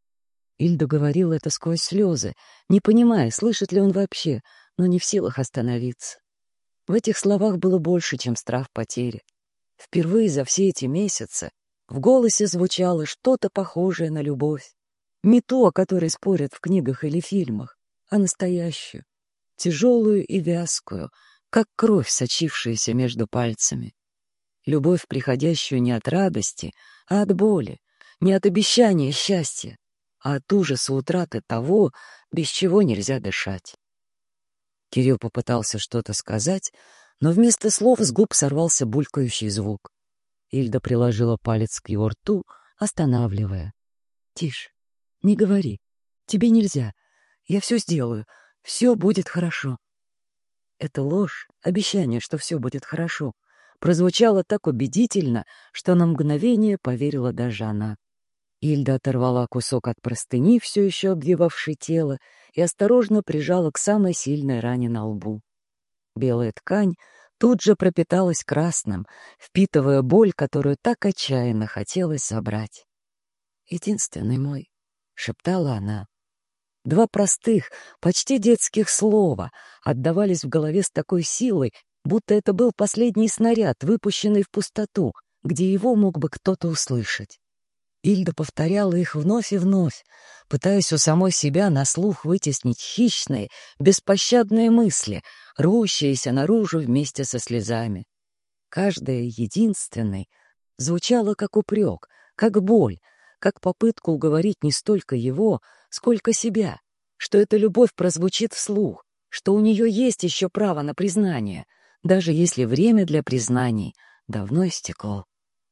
Ильда говорила это сквозь слезы, не понимая, слышит ли он вообще, но не в силах остановиться. В этих словах было больше, чем страх потери. Впервые за все эти месяцы в голосе звучало что-то похожее на любовь. Не то, о которой спорят в книгах или фильмах, а настоящую, тяжелую и вязкую, как кровь, сочившаяся между пальцами. Любовь, приходящую не от радости, а от боли, не от обещания счастья, а от ужаса утраты того, без чего нельзя дышать. Кирилл попытался что-то сказать, но вместо слов с губ сорвался булькающий звук. Ильда приложила палец к его рту, останавливая. «Тише, не говори. Тебе нельзя. Я все сделаю. Все будет хорошо». Эта ложь, обещание, что все будет хорошо, прозвучало так убедительно, что на мгновение поверила даже она. Ильда оторвала кусок от простыни, все еще обвивавшей тело, и осторожно прижала к самой сильной ране на лбу. Белая ткань тут же пропиталась красным, впитывая боль, которую так отчаянно хотелось забрать. «Единственный мой», — шептала она. Два простых, почти детских слова отдавались в голове с такой силой, будто это был последний снаряд, выпущенный в пустоту, где его мог бы кто-то услышать. Ильда повторяла их вновь и вновь, пытаясь у самой себя на слух вытеснить хищные, беспощадные мысли, рвущиеся наружу вместе со слезами. Каждая единственной звучала как упрек, как боль, как попытка уговорить не столько его, сколько себя, что эта любовь прозвучит вслух, что у нее есть еще право на признание, даже если время для признаний давно истекло.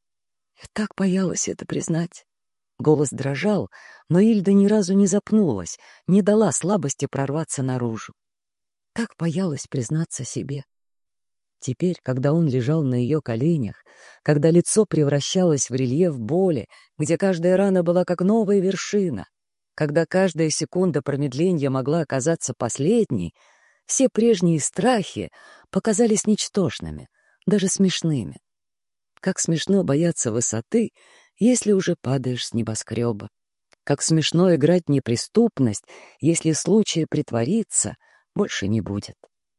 Я так боялась это признать. Голос дрожал, но Ильда ни разу не запнулась, не дала слабости прорваться наружу. Так боялась признаться себе. Теперь, когда он лежал на ее коленях, когда лицо превращалось в рельеф боли, где каждая рана была как новая вершина, когда каждая секунда промедления могла оказаться последней, все прежние страхи показались ничтожными, даже смешными. Как смешно бояться высоты, если уже падаешь с небоскреба. Как смешно играть в неприступность, если в случае притвориться больше не будет.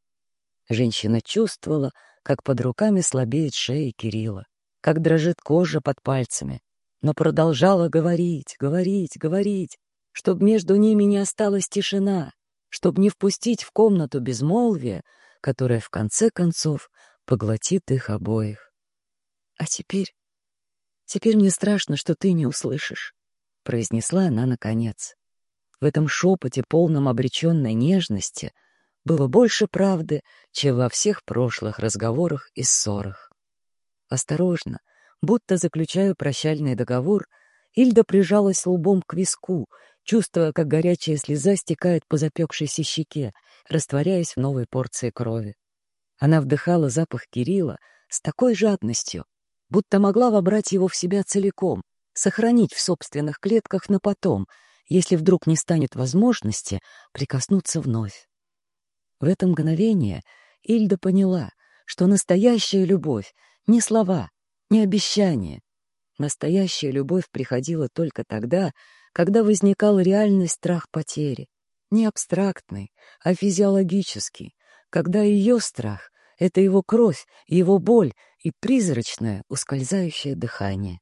Женщина чувствовала, как под руками слабеет шея Кирилла, как дрожит кожа под пальцами, но продолжала говорить, говорить, говорить, чтобы между ними не осталась тишина, чтобы не впустить в комнату безмолвие, которое в конце концов поглотит их обоих. «А теперь, теперь мне страшно, что ты не услышишь», — произнесла она наконец. В этом шепоте, полном обреченной нежности, было больше правды, чем во всех прошлых разговорах и ссорах. Осторожно, будто заключая прощальный договор, Ильда прижалась лбом к виску, чувствуя, как горячая слеза стекает по запекшейся щеке, растворяясь в новой порции крови. Она вдыхала запах Кирилла с такой жадностью, будто могла вобрать его в себя целиком, сохранить в собственных клетках на потом, если вдруг не станет возможности прикоснуться вновь. В это мгновение Ильда поняла, что настоящая любовь — не слова, не обещания. Настоящая любовь приходила только тогда, когда возникал реальный страх потери. Не абстрактный, а физиологический, когда ее страх — это его кровь, его боль и призрачное, ускользающее дыхание.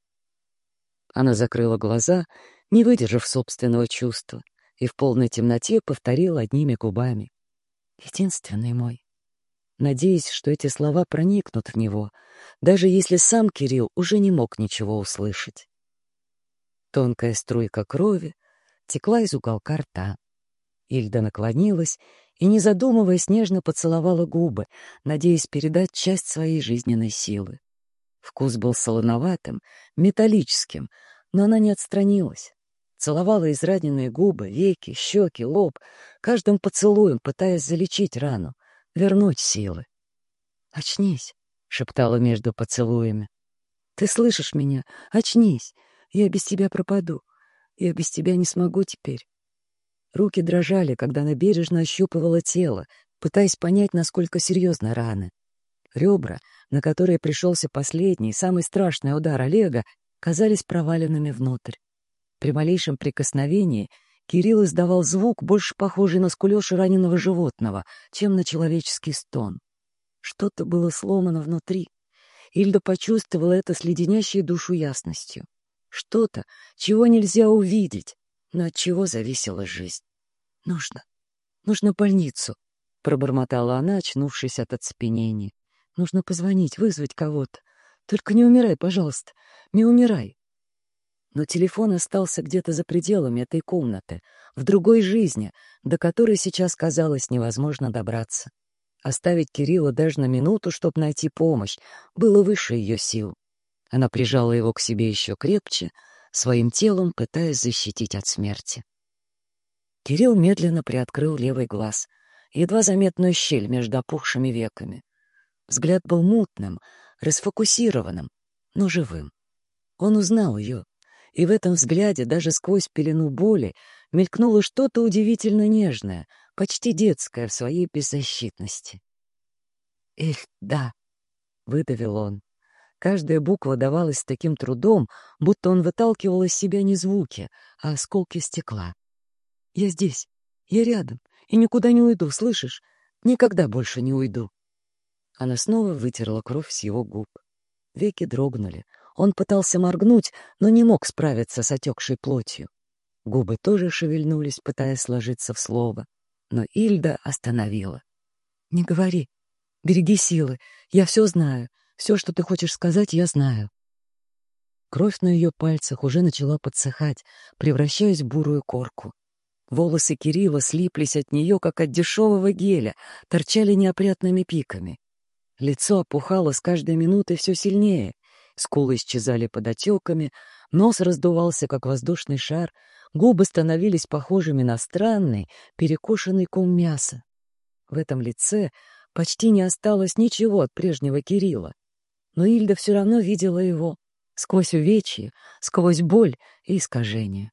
Она закрыла глаза, не выдержав собственного чувства, и в полной темноте повторила одними губами: «Единственный мой», надеясь, что эти слова проникнут в него, даже если сам Кирилл уже не мог ничего услышать. Тонкая струйка крови текла из уголка рта. Ильда наклонилась и, не задумываясь, нежно поцеловала губы, надеясь передать часть своей жизненной силы. Вкус был солоноватым, металлическим, но она не отстранилась. Целовала израненные губы, веки, щеки, лоб, каждым поцелуем пытаясь залечить рану, вернуть силы. «Очнись», — шептала между поцелуями. «Ты слышишь меня? Очнись! Я без тебя пропаду. Я без тебя не смогу теперь». Руки дрожали, когда она бережно ощупывала тело, пытаясь понять, насколько серьезны раны. Ребра, на которые пришелся последний, самый страшный удар Олега, казались проваленными внутрь. При малейшем прикосновении Кирилл издавал звук, больше похожий на скулёж раненого животного, чем на человеческий стон. Что-то было сломано внутри. Ильда почувствовала это с леденящей душу ясностью. Что-то, чего нельзя увидеть, но от чего зависела жизнь. «Нужно, нужно больницу», — пробормотала она, очнувшись от оцепенения. «Нужно позвонить, вызвать кого-то. Только не умирай, пожалуйста, не умирай». Но телефон остался где-то за пределами этой комнаты, в другой жизни, до которой сейчас казалось невозможно добраться. Оставить Кирилла даже на минуту, чтобы найти помощь, было выше ее сил. Она прижала его к себе еще крепче, своим телом пытаясь защитить от смерти. Кирилл медленно приоткрыл левый глаз, едва заметную щель между опухшими веками. Взгляд был мутным, расфокусированным, но живым. Он узнал ее, и в этом взгляде даже сквозь пелену боли мелькнуло что-то удивительно нежное, почти детское в своей беззащитности. «Эль, да», — выдавил он. Каждая буква давалась с таким трудом, будто он выталкивал из себя не звуки, а осколки стекла. «Я здесь, я рядом, и никуда не уйду, слышишь? Никогда больше не уйду». Она снова вытерла кровь с его губ. Веки дрогнули. Он пытался моргнуть, но не мог справиться с отекшей плотью. Губы тоже шевельнулись, пытаясь сложиться в слово. Но Ильда остановила. «Не говори. Береги силы. Я все знаю. Все, что ты хочешь сказать, я знаю». Кровь на ее пальцах уже начала подсыхать, превращаясь в бурую корку. Волосы Кирилла слиплись от нее, как от дешевого геля, торчали неопрятными пиками. Лицо опухало с каждой минутой все сильнее. Скулы исчезали под отеками, нос раздувался, как воздушный шар, губы становились похожими на странный, перекошенный ком мяса. В этом лице почти не осталось ничего от прежнего Кирилла. Но Ильда все равно видела его, сквозь увечья, сквозь боль и искажение.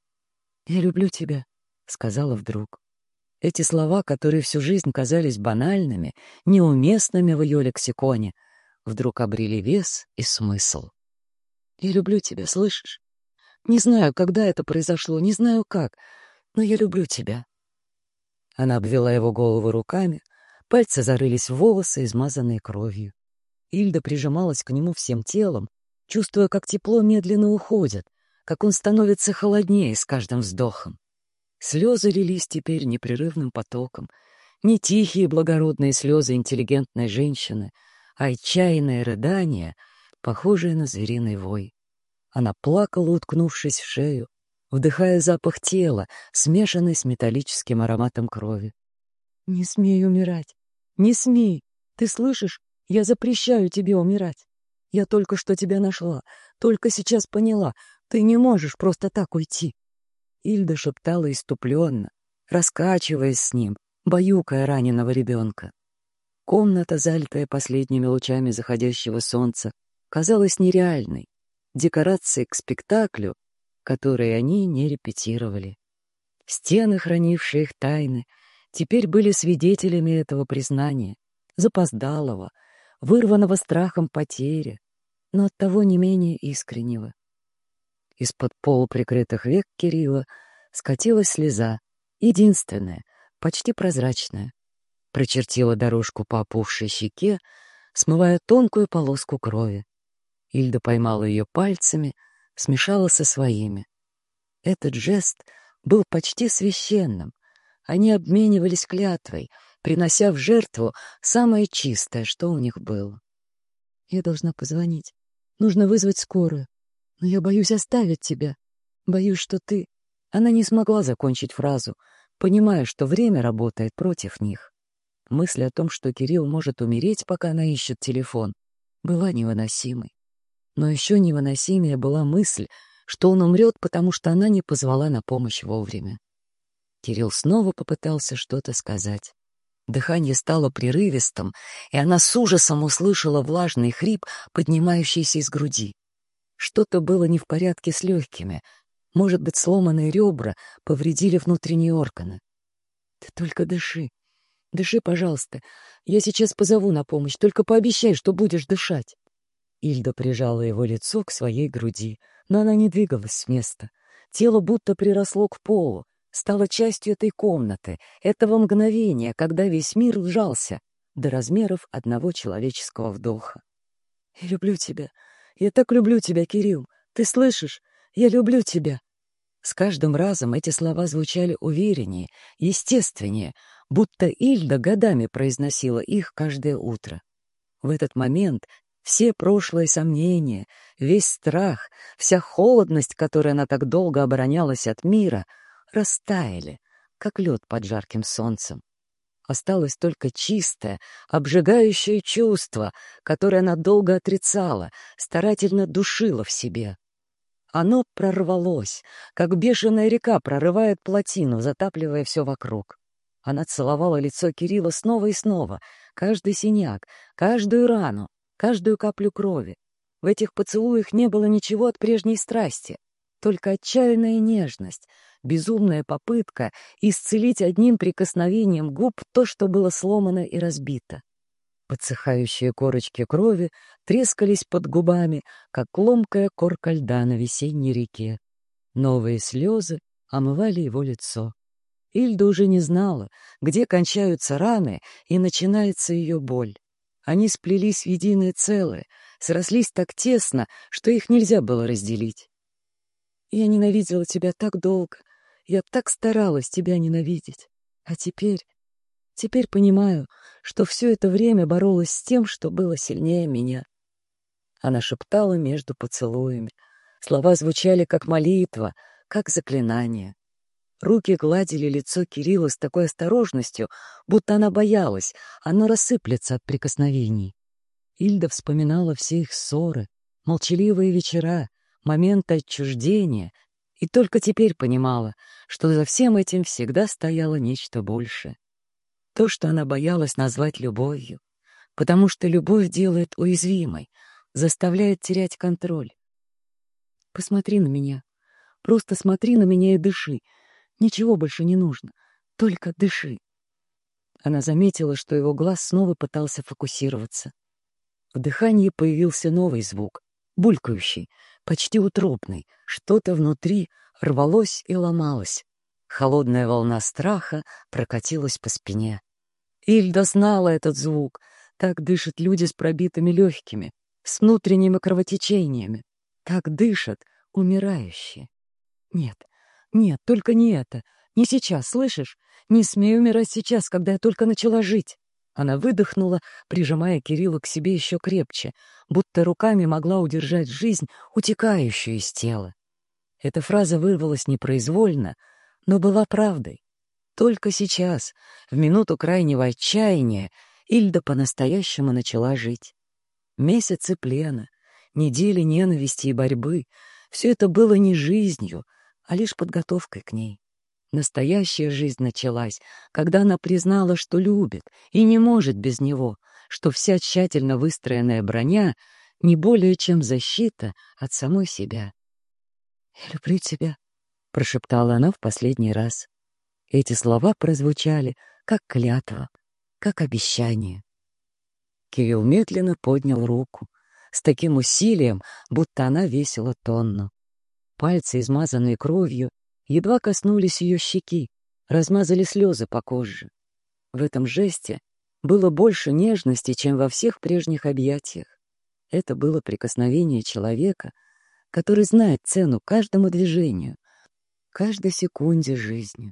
«Я люблю тебя», — сказала вдруг. Эти слова, которые всю жизнь казались банальными, неуместными в ее лексиконе, вдруг обрели вес и смысл. «Я люблю тебя, слышишь? Не знаю, когда это произошло, не знаю как, но я люблю тебя». Она обвела его голову руками, пальцы зарылись в волосы, измазанные кровью. Ильда прижималась к нему всем телом, чувствуя, как тепло медленно уходит, как он становится холоднее с каждым вздохом. Слезы лились теперь непрерывным потоком. Не тихие благородные слезы интеллигентной женщины, а отчаянное рыдание, похожее на звериный вой. Она плакала, уткнувшись в шею, вдыхая запах тела, смешанный с металлическим ароматом крови. «Не смей умирать! Не смей! Ты слышишь? Я запрещаю тебе умирать! Я только что тебя нашла, только сейчас поняла. Ты не можешь просто так уйти!» Ильда шептала иступленно, раскачиваясь с ним, баюкая раненого ребенка. Комната, залитая последними лучами заходящего солнца, казалась нереальной, декорацией к спектаклю, который они не репетировали. Стены, хранившие их тайны, теперь были свидетелями этого признания, запоздалого, вырванного страхом потери, но оттого не менее искреннего. Из-под полуприкрытых век Кирилла скатилась слеза, единственная, почти прозрачная, прочертила дорожку по опухшей щеке, смывая тонкую полоску крови. Ильда поймала ее пальцами, смешала со своими. Этот жест был почти священным. Они обменивались клятвой, принося в жертву самое чистое, что у них было. «Я должна позвонить. Нужно вызвать скорую. Но я боюсь оставить тебя. Боюсь, что ты...» Она не смогла закончить фразу, понимая, что время работает против них. Мысль о том, что Кирилл может умереть, пока она ищет телефон, была невыносимой. Но еще невыносимее была мысль, что он умрет, потому что она не позвала на помощь вовремя. Кирилл снова попытался что-то сказать. Дыхание стало прерывистым, и она с ужасом услышала влажный хрип, поднимающийся из груди. Что-то было не в порядке с легкими. Может быть, сломанные ребра повредили внутренние органы. «Ты только дыши. Дыши, пожалуйста. Я сейчас позову на помощь. Только пообещай, что будешь дышать». Ильда прижала его лицо к своей груди, но она не двигалась с места. Тело будто приросло к полу, стало частью этой комнаты, этого мгновения, когда весь мир сжался до размеров одного человеческого вдоха. «Я люблю тебя. Я так люблю тебя, Кирилл. Ты слышишь? Я люблю тебя». С каждым разом эти слова звучали увереннее, естественнее, будто Ильда годами произносила их каждое утро. В этот момент все прошлые сомнения, весь страх, вся холодность, которой она так долго оборонялась от мира, растаяли, как лед под жарким солнцем. Осталось только чистое, обжигающее чувство, которое она долго отрицала, старательно душила в себе. Оно прорвалось, как бешеная река прорывает плотину, затапливая все вокруг. Она целовала лицо Кирилла снова и снова, каждый синяк, каждую рану, каждую каплю крови. В этих поцелуях не было ничего от прежней страсти, только отчаянная нежность, безумная попытка исцелить одним прикосновением губ то, что было сломано и разбито. Подсыхающие корочки крови трескались под губами, как ломкая корка льда на весенней реке. Новые слезы омывали его лицо. Ильда уже не знала, где кончаются раны и начинается ее боль. Они сплелись в единое целое, срослись так тесно, что их нельзя было разделить. «Я ненавидела тебя так долго, я так старалась тебя ненавидеть. А теперь, теперь понимаю, что все это время боролась с тем, что было сильнее меня». Она шептала между поцелуями. Слова звучали как молитва, как заклинание. Руки гладили лицо Кирилла с такой осторожностью, будто она боялась, оно рассыплется от прикосновений. Ильда вспоминала все их ссоры, молчаливые вечера, моменты отчуждения, и только теперь понимала, что за всем этим всегда стояло нечто большее. То, что она боялась назвать любовью, потому что любовь делает уязвимой, заставляет терять контроль. «Посмотри на меня, просто смотри на меня и дыши. Ничего больше не нужно, только дыши». Она заметила, что его глаз снова пытался фокусироваться. В дыхании появился новый звук, булькающий, почти утробный. Что-то внутри рвалось и ломалось. Холодная волна страха прокатилась по спине. Ильда знала этот звук. Так дышат люди с пробитыми легкими, с внутренними кровотечениями. Так дышат умирающие. Нет, нет, только не это. Не сейчас, слышишь? Не смей умирать сейчас, когда я только начала жить. Она выдохнула, прижимая Кирилла к себе еще крепче, будто руками могла удержать жизнь, утекающую из тела. Эта фраза вырвалась непроизвольно, но была правдой. Только сейчас, в минуту крайнего отчаяния, Ильда по-настоящему начала жить. Месяцы плена, недели ненависти и борьбы — все это было не жизнью, а лишь подготовкой к ней. Настоящая жизнь началась, когда она признала, что любит и не может без него, что вся тщательно выстроенная броня — не более чем защита от самой себя. «Я люблю тебя», — прошептала она в последний раз. Эти слова прозвучали как клятва, как обещание. Кирилл медленно поднял руку, с таким усилием, будто она весила тонну. Пальцы, измазанные кровью, едва коснулись ее щеки, размазали слезы по коже. В этом жесте было больше нежности, чем во всех прежних объятиях. Это было прикосновение человека, который знает цену каждому движению, каждой секунде жизни.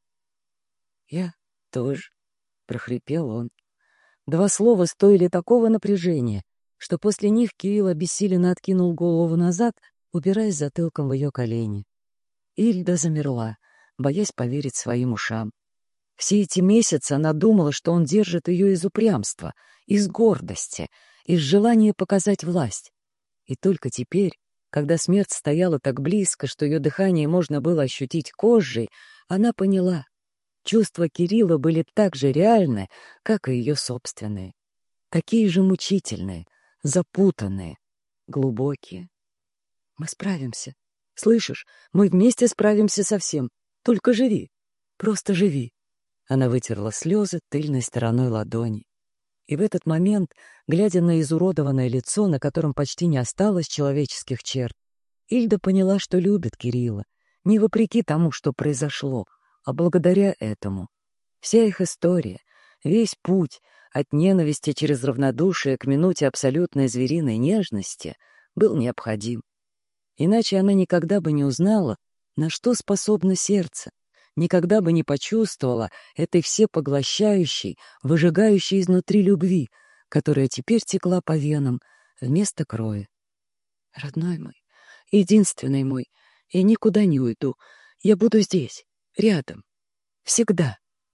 «Я тоже», — прохрипел он. Два слова стоили такого напряжения, что после них Кирилл обессиленно откинул голову назад, упираясь затылком в ее колени. Ильда замерла, боясь поверить своим ушам. Все эти месяцы она думала, что он держит ее из упрямства, из гордости, из желания показать власть. И только теперь, когда смерть стояла так близко, что ее дыхание можно было ощутить кожей, она поняла. Чувства Кирилла были так же реальны, как и ее собственные. Такие же мучительные, запутанные, глубокие. «Мы справимся. Слышишь, мы вместе справимся со всем. Только живи. Просто живи». Она вытерла слезы тыльной стороной ладони. И в этот момент, глядя на изуродованное лицо, на котором почти не осталось человеческих черт, Ильда поняла, что любит Кирилла, не вопреки тому, что произошло, а благодаря этому. Вся их история, весь путь от ненависти через равнодушие к минуте абсолютной звериной нежности был необходим. Иначе она никогда бы не узнала, на что способно сердце, никогда бы не почувствовала этой всепоглощающей, выжигающей изнутри любви, которая теперь текла по венам вместо крови. «Родной мой, единственный мой, я никуда не уйду, я буду здесь, рядом, всегда».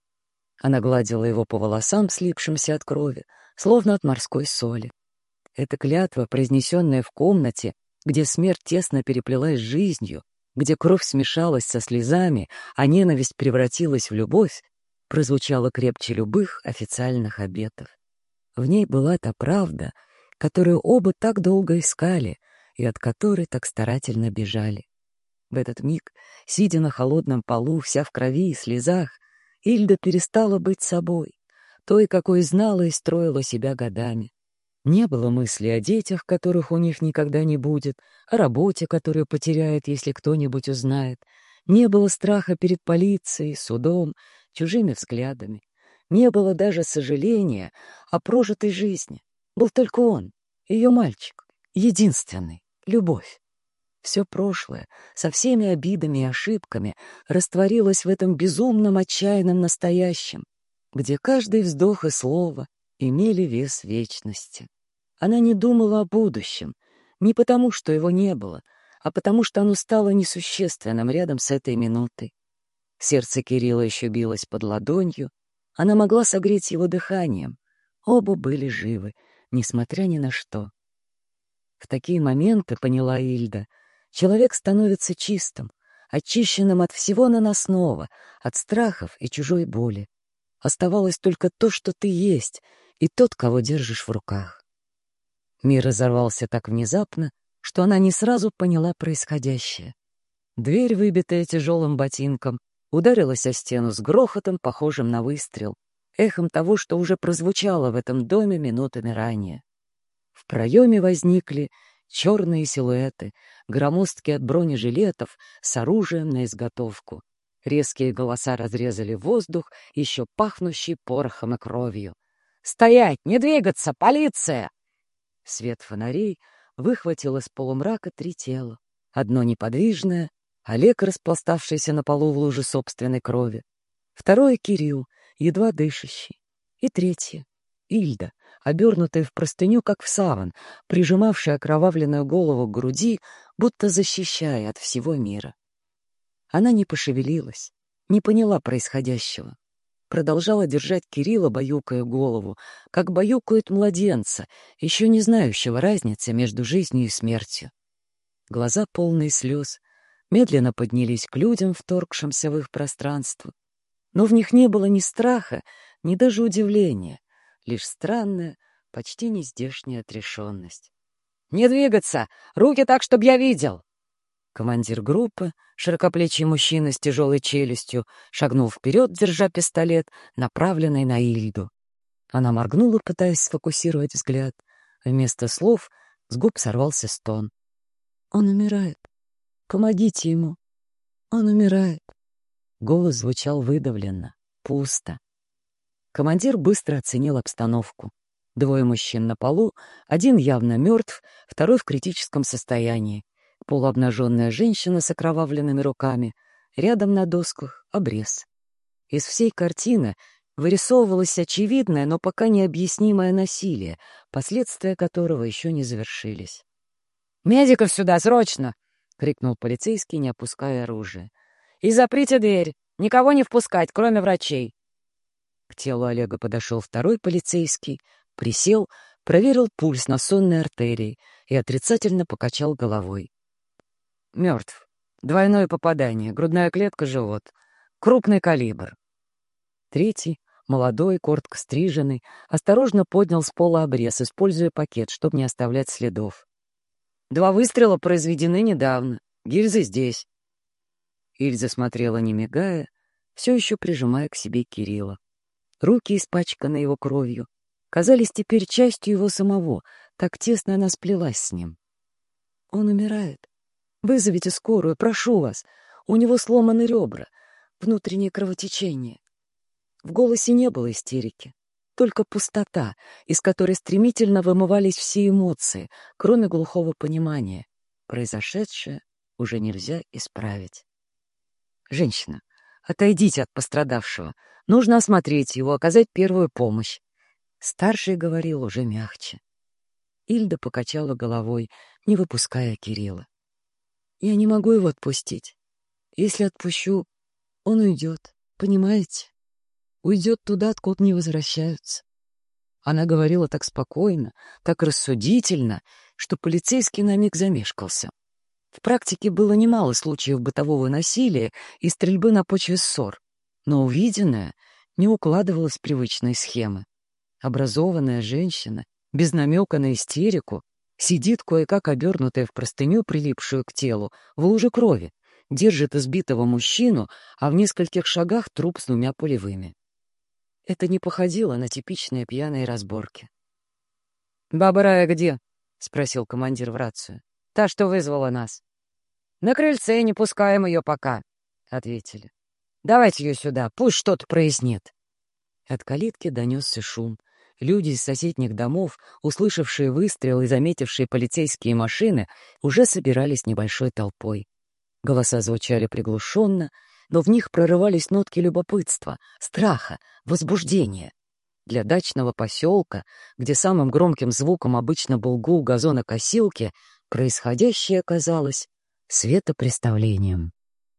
Она гладила его по волосам, слипшимся от крови, словно от морской соли. Эта клятва, произнесенная в комнате, где смерть тесно переплелась с жизнью, где кровь смешалась со слезами, а ненависть превратилась в любовь, прозвучала крепче любых официальных обетов. В ней была та правда, которую оба так долго искали и от которой так старательно бежали. В этот миг, сидя на холодном полу, вся в крови и слезах, Ильда перестала быть собой, той, какой знала и строила себя годами. Не было мысли о детях, которых у них никогда не будет, о работе, которую потеряет, если кто-нибудь узнает. Не было страха перед полицией, судом, чужими взглядами. Не было даже сожаления о прожитой жизни. Был только он, ее мальчик, единственный, любовь. Все прошлое, со всеми обидами и ошибками, растворилось в этом безумном, отчаянном настоящем, где каждый вздох и слово имели вес вечности. Она не думала о будущем, не потому, что его не было, а потому, что оно стало несущественным рядом с этой минутой. Сердце Кирилла еще билось под ладонью, она могла согреть его дыханием. Оба были живы, несмотря ни на что. В такие моменты, поняла Ильда, человек становится чистым, очищенным от всего наносного, от страхов и чужой боли. Оставалось только то, что ты есть, и тот, кого держишь в руках. Мир разорвался так внезапно, что она не сразу поняла происходящее. Дверь, выбитая тяжелым ботинком, ударилась о стену с грохотом, похожим на выстрел, эхом того, что уже прозвучало в этом доме минутами ранее. В проеме возникли черные силуэты, громоздкие от бронежилетов с оружием на изготовку. Резкие голоса разрезали воздух, еще пахнущий порохом и кровью. «Стоять! Не двигаться! Полиция!» Свет фонарей выхватил из полумрака три тела. Одно неподвижное — Олег, распластавшийся на полу в луже собственной крови. Второе — Кирилл, едва дышащий. И третье — Ильда, обернутая в простыню, как в саван, прижимавшая окровавленную голову к груди, будто защищая от всего мира. Она не пошевелилась, не поняла происходящего. Продолжала держать Кирилла, баюкая голову, как баюкают младенца, еще не знающего разницы между жизнью и смертью. Глаза, полные слез, медленно поднялись к людям, вторгшимся в их пространство. Но в них не было ни страха, ни даже удивления, лишь странная, почти нездешняя отрешенность. «Не двигаться! Руки так, чтоб я видел!» Командир группы, широкоплечий мужчина с тяжелой челюстью, шагнул вперед, держа пистолет, направленный на Ильду. Она моргнула, пытаясь сфокусировать взгляд. Вместо слов с губ сорвался стон. «Он умирает. Помогите ему. Он умирает». Голос звучал выдавленно, пусто. Командир быстро оценил обстановку. Двое мужчин на полу, один явно мертв, второй в критическом состоянии. Полуобнаженная женщина с окровавленными руками, рядом на досках — обрез. Из всей картины вырисовывалось очевидное, но пока необъяснимое насилие, последствия которого еще не завершились. «Медиков сюда, срочно!» — крикнул полицейский, не опуская оружие. «И заприте дверь! Никого не впускать, кроме врачей!» К телу Олега подошел второй полицейский, присел, проверил пульс на сонной артерии и отрицательно покачал головой. Мертв. Двойное попадание, грудная клетка, живот. Крупный калибр. Третий, молодой, коротко стриженный, осторожно поднял с пола обрез, используя пакет, чтобы не оставлять следов. Два выстрела произведены недавно. Гильзы здесь. Ильза смотрела, не мигая, все еще прижимая к себе Кирилла. Руки, испачканные его кровью, казались теперь частью его самого, так тесно она сплелась с ним. Он умирает. Вызовите скорую, прошу вас. У него сломаны ребра, внутреннее кровотечение. В голосе не было истерики, только пустота, из которой стремительно вымывались все эмоции, кроме глухого понимания. Произошедшее уже нельзя исправить. «Женщина, отойдите от пострадавшего. Нужно осмотреть его, оказать первую помощь». Старший говорил уже мягче. Ильда покачала головой, не выпуская Кирилла. «Я не могу его отпустить. Если отпущу, он уйдет, понимаете? Уйдет туда, откуда не возвращаются». Она говорила так спокойно, так рассудительно, что полицейский на миг замешкался. В практике было немало случаев бытового насилия и стрельбы на почве ссор, но увиденное не укладывалось в привычные схемы. Образованная женщина, без намека на истерику, сидит кое-как обернутая в простыню, прилипшую к телу, в луже крови, держит избитого мужчину, а в нескольких шагах труп с двумя пулевыми. Это не походило на типичные пьяные разборки. «Баба Рая где?» — спросил командир в рацию. «Та, что вызвала нас». «На крыльце, не пускаем ее пока», — ответили. «Давайте ее сюда, пусть что-то прояснит». От калитки донесся шум. Люди из соседних домов, услышавшие выстрелы и заметившие полицейские машины, уже собирались небольшой толпой. Голоса звучали приглушенно, но в них прорывались нотки любопытства, страха, возбуждения. Для дачного поселка, где самым громким звуком обычно был гул газонокосилки, происходящее казалось светопреставлением.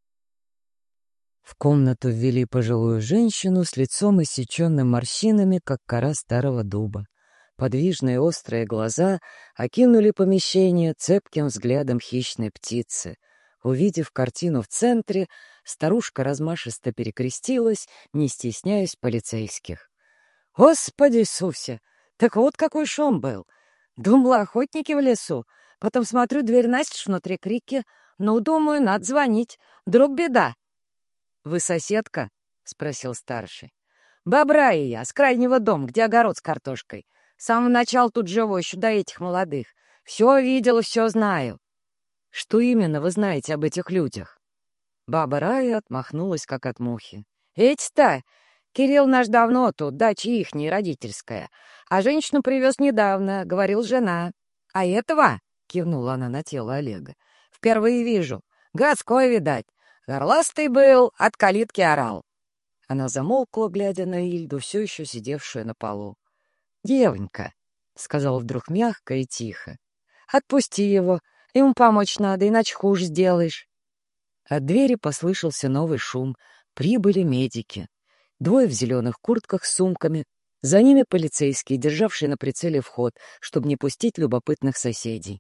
В комнату ввели пожилую женщину с лицом, иссеченным морщинами, как кора старого дуба. Подвижные острые глаза окинули помещение цепким взглядом хищной птицы. Увидев картину в центре, старушка размашисто перекрестилась, не стесняясь полицейских. «Господи Иисусе! Так вот какой шум был! Думала, охотники в лесу. Потом смотрю, дверь настежь, внутри крики. Ну, думаю, надо звонить. Вдруг беда». «Вы соседка?» — спросил старший. «Бобра и я, с крайнего дома, где огород с картошкой. С самого начала тут живу, еще до этих молодых. Все видела, все знаю». «Что именно вы знаете об этих людях?» Баба Рая отмахнулась, как от мухи. «Эти-то! Кирилл наш давно тут, дача ихняя, родительская. А женщину привез недавно, говорил жена. А этого, — кивнула она на тело Олега, — впервые вижу. Городской, видать. Горластый был, от калитки орал». Она замолкла, глядя на Ильду, все еще сидевшую на полу. «Девонька», — сказал вдруг мягко и тихо, — «отпусти его, ему помочь надо, иначе хуже сделаешь». От двери послышался новый шум. Прибыли медики. Двое в зеленых куртках с сумками. За ними полицейские, державшие на прицеле вход, чтобы не пустить любопытных соседей.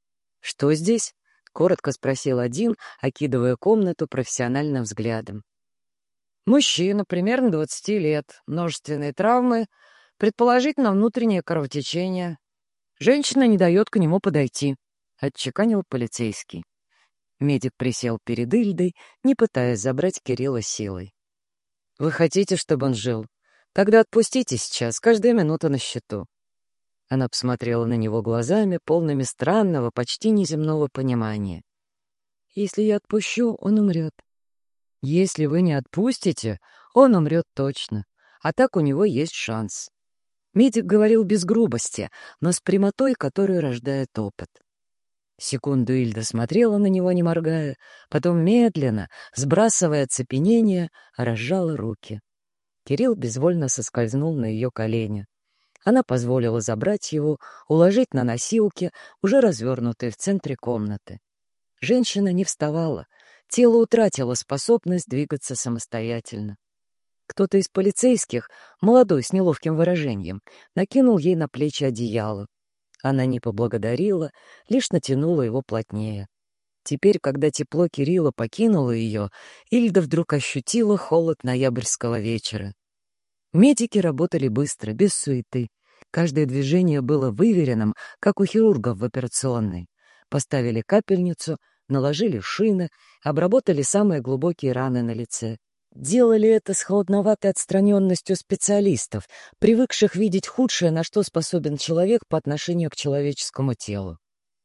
«Что здесь?» — коротко спросил один, окидывая комнату профессиональным взглядом. «Мужчина, примерно двадцати лет, множественные травмы, предположительно внутреннее кровотечение. Женщина не дает к нему подойти», — отчеканил полицейский. Медик присел перед Ильдой, не пытаясь забрать Кирилла силой. «Вы хотите, чтобы он жил? Тогда отпустите сейчас, каждая минута на счету». Она посмотрела на него глазами, полными странного, почти неземного понимания. «Если я отпущу, он умрет». «Если вы не отпустите, он умрет точно, а так у него есть шанс». Медик говорил без грубости, но с прямотой, которую рождает опыт. Секунду Ильда смотрела на него, не моргая, потом медленно, сбрасывая оцепенение, разжала руки. Кирилл безвольно соскользнул на ее колени. Она позволила забрать его, уложить на носилки, уже развернутые в центре комнаты. Женщина не вставала, тело утратило способность двигаться самостоятельно. Кто-то из полицейских, молодой с неловким выражением, накинул ей на плечи одеяло. Она не поблагодарила, лишь натянула его плотнее. Теперь, когда тепло Кирилла покинуло ее, Ильда вдруг ощутила холод ноябрьского вечера. Медики работали быстро, без суеты. Каждое движение было выверенным, как у хирургов в операционной. Поставили капельницу, наложили шины, обработали самые глубокие раны на лице. Делали это с холодноватой отстраненностью специалистов, привыкших видеть худшее, на что способен человек по отношению к человеческому телу.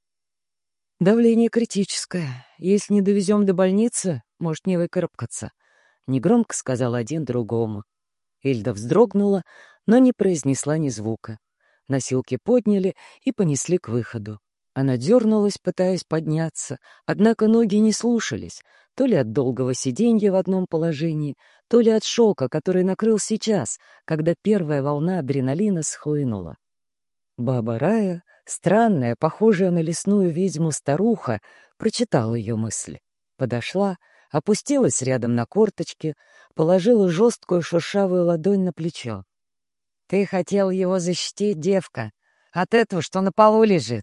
«Давление критическое. Если не довезем до больницы, может не выкарабкаться», — негромко сказал один другому. Ильда вздрогнула, но не произнесла ни звука. Носилки подняли и понесли к выходу. Она дернулась, пытаясь подняться, однако ноги не слушались, то ли от долгого сиденья в одном положении, то ли от шока, который накрыл сейчас, когда первая волна адреналина схлынула. Баба Рая, странная, похожая на лесную ведьму старуха, прочитала ее мысли. Подошла, опустилась рядом на корточки, положила жесткую шершавую ладонь на плечо. «Ты хотел его защитить, девка, от этого, что на полу лежит».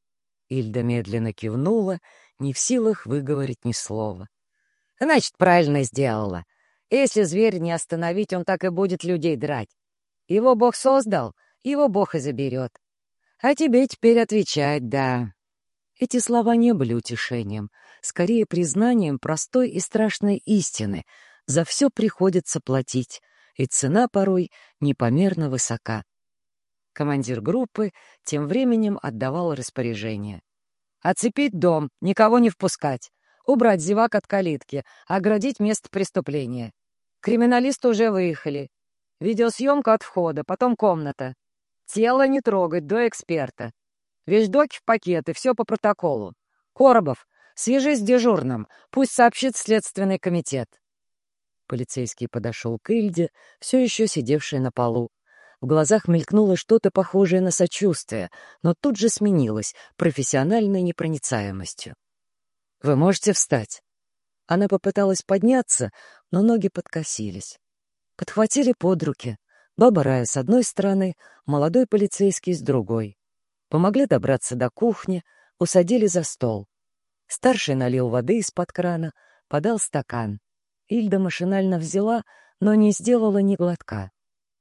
Ильда медленно кивнула, не в силах выговорить ни слова. «Значит, правильно сделала. Если зверь не остановить, он так и будет людей драть. Его Бог создал, его Бог и заберет. А тебе теперь отвечать, да». Эти слова не были утешением, скорее признанием простой и страшной истины. За все приходится платить, и цена порой непомерно высока. Командир группы тем временем отдавал распоряжение. «Оцепить дом, никого не впускать, убрать зевак от калитки, оградить место преступления. Криминалисты уже выехали. Видеосъемка от входа, потом комната. Тело не трогать до эксперта. Вещдоки в пакеты, все по протоколу. Коробов, свяжись с дежурным, пусть сообщит Следственный комитет». Полицейский подошел к Ильде, все еще сидевшей на полу. В глазах мелькнуло что-то похожее на сочувствие, но тут же сменилось профессиональной непроницаемостью. «Вы можете встать?» Она попыталась подняться, но ноги подкосились. Подхватили под руки. Баба Рая с одной стороны, молодой полицейский с другой. Помогли добраться до кухни, усадили за стол. Старший налил воды из-под крана, подал стакан. Ильда машинально взяла, но не сделала ни глотка.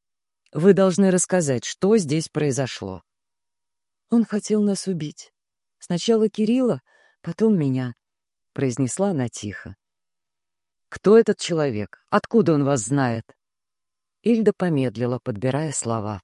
«Вы должны рассказать, что здесь произошло». «Он хотел нас убить. Сначала Кирилла, потом меня», — произнесла она тихо. «Кто этот человек? Откуда он вас знает?» Ильда помедлила, подбирая слова.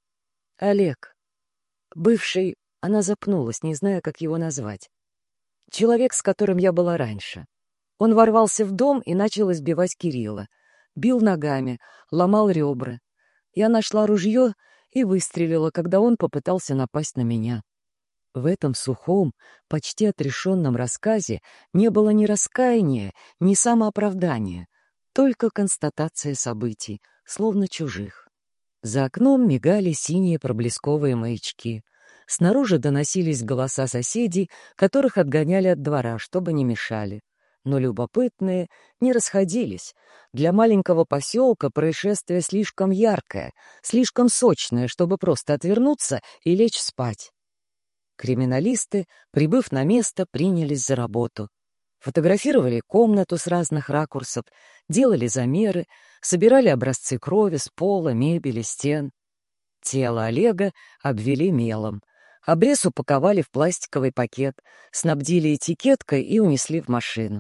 «Олег. Бывший...» Она запнулась, не зная, как его назвать. «Человек, с которым я была раньше. Он ворвался в дом и начал избивать Кирилла. Бил ногами, ломал ребра. Я нашла ружье и выстрелила, когда он попытался напасть на меня. В этом сухом, почти отрешенном рассказе не было ни раскаяния, ни самооправдания, только констатация событий, словно чужих. За окном мигали синие проблесковые маячки. Снаружи доносились голоса соседей, которых отгоняли от двора, чтобы не мешали. Но любопытные не расходились. Для маленького поселка происшествие слишком яркое, слишком сочное, чтобы просто отвернуться и лечь спать. Криминалисты, прибыв на место, принялись за работу. Фотографировали комнату с разных ракурсов, делали замеры, собирали образцы крови с пола, мебели, стен. Тело Олега обвели мелом. Обрез упаковали в пластиковый пакет, снабдили этикеткой и унесли в машину.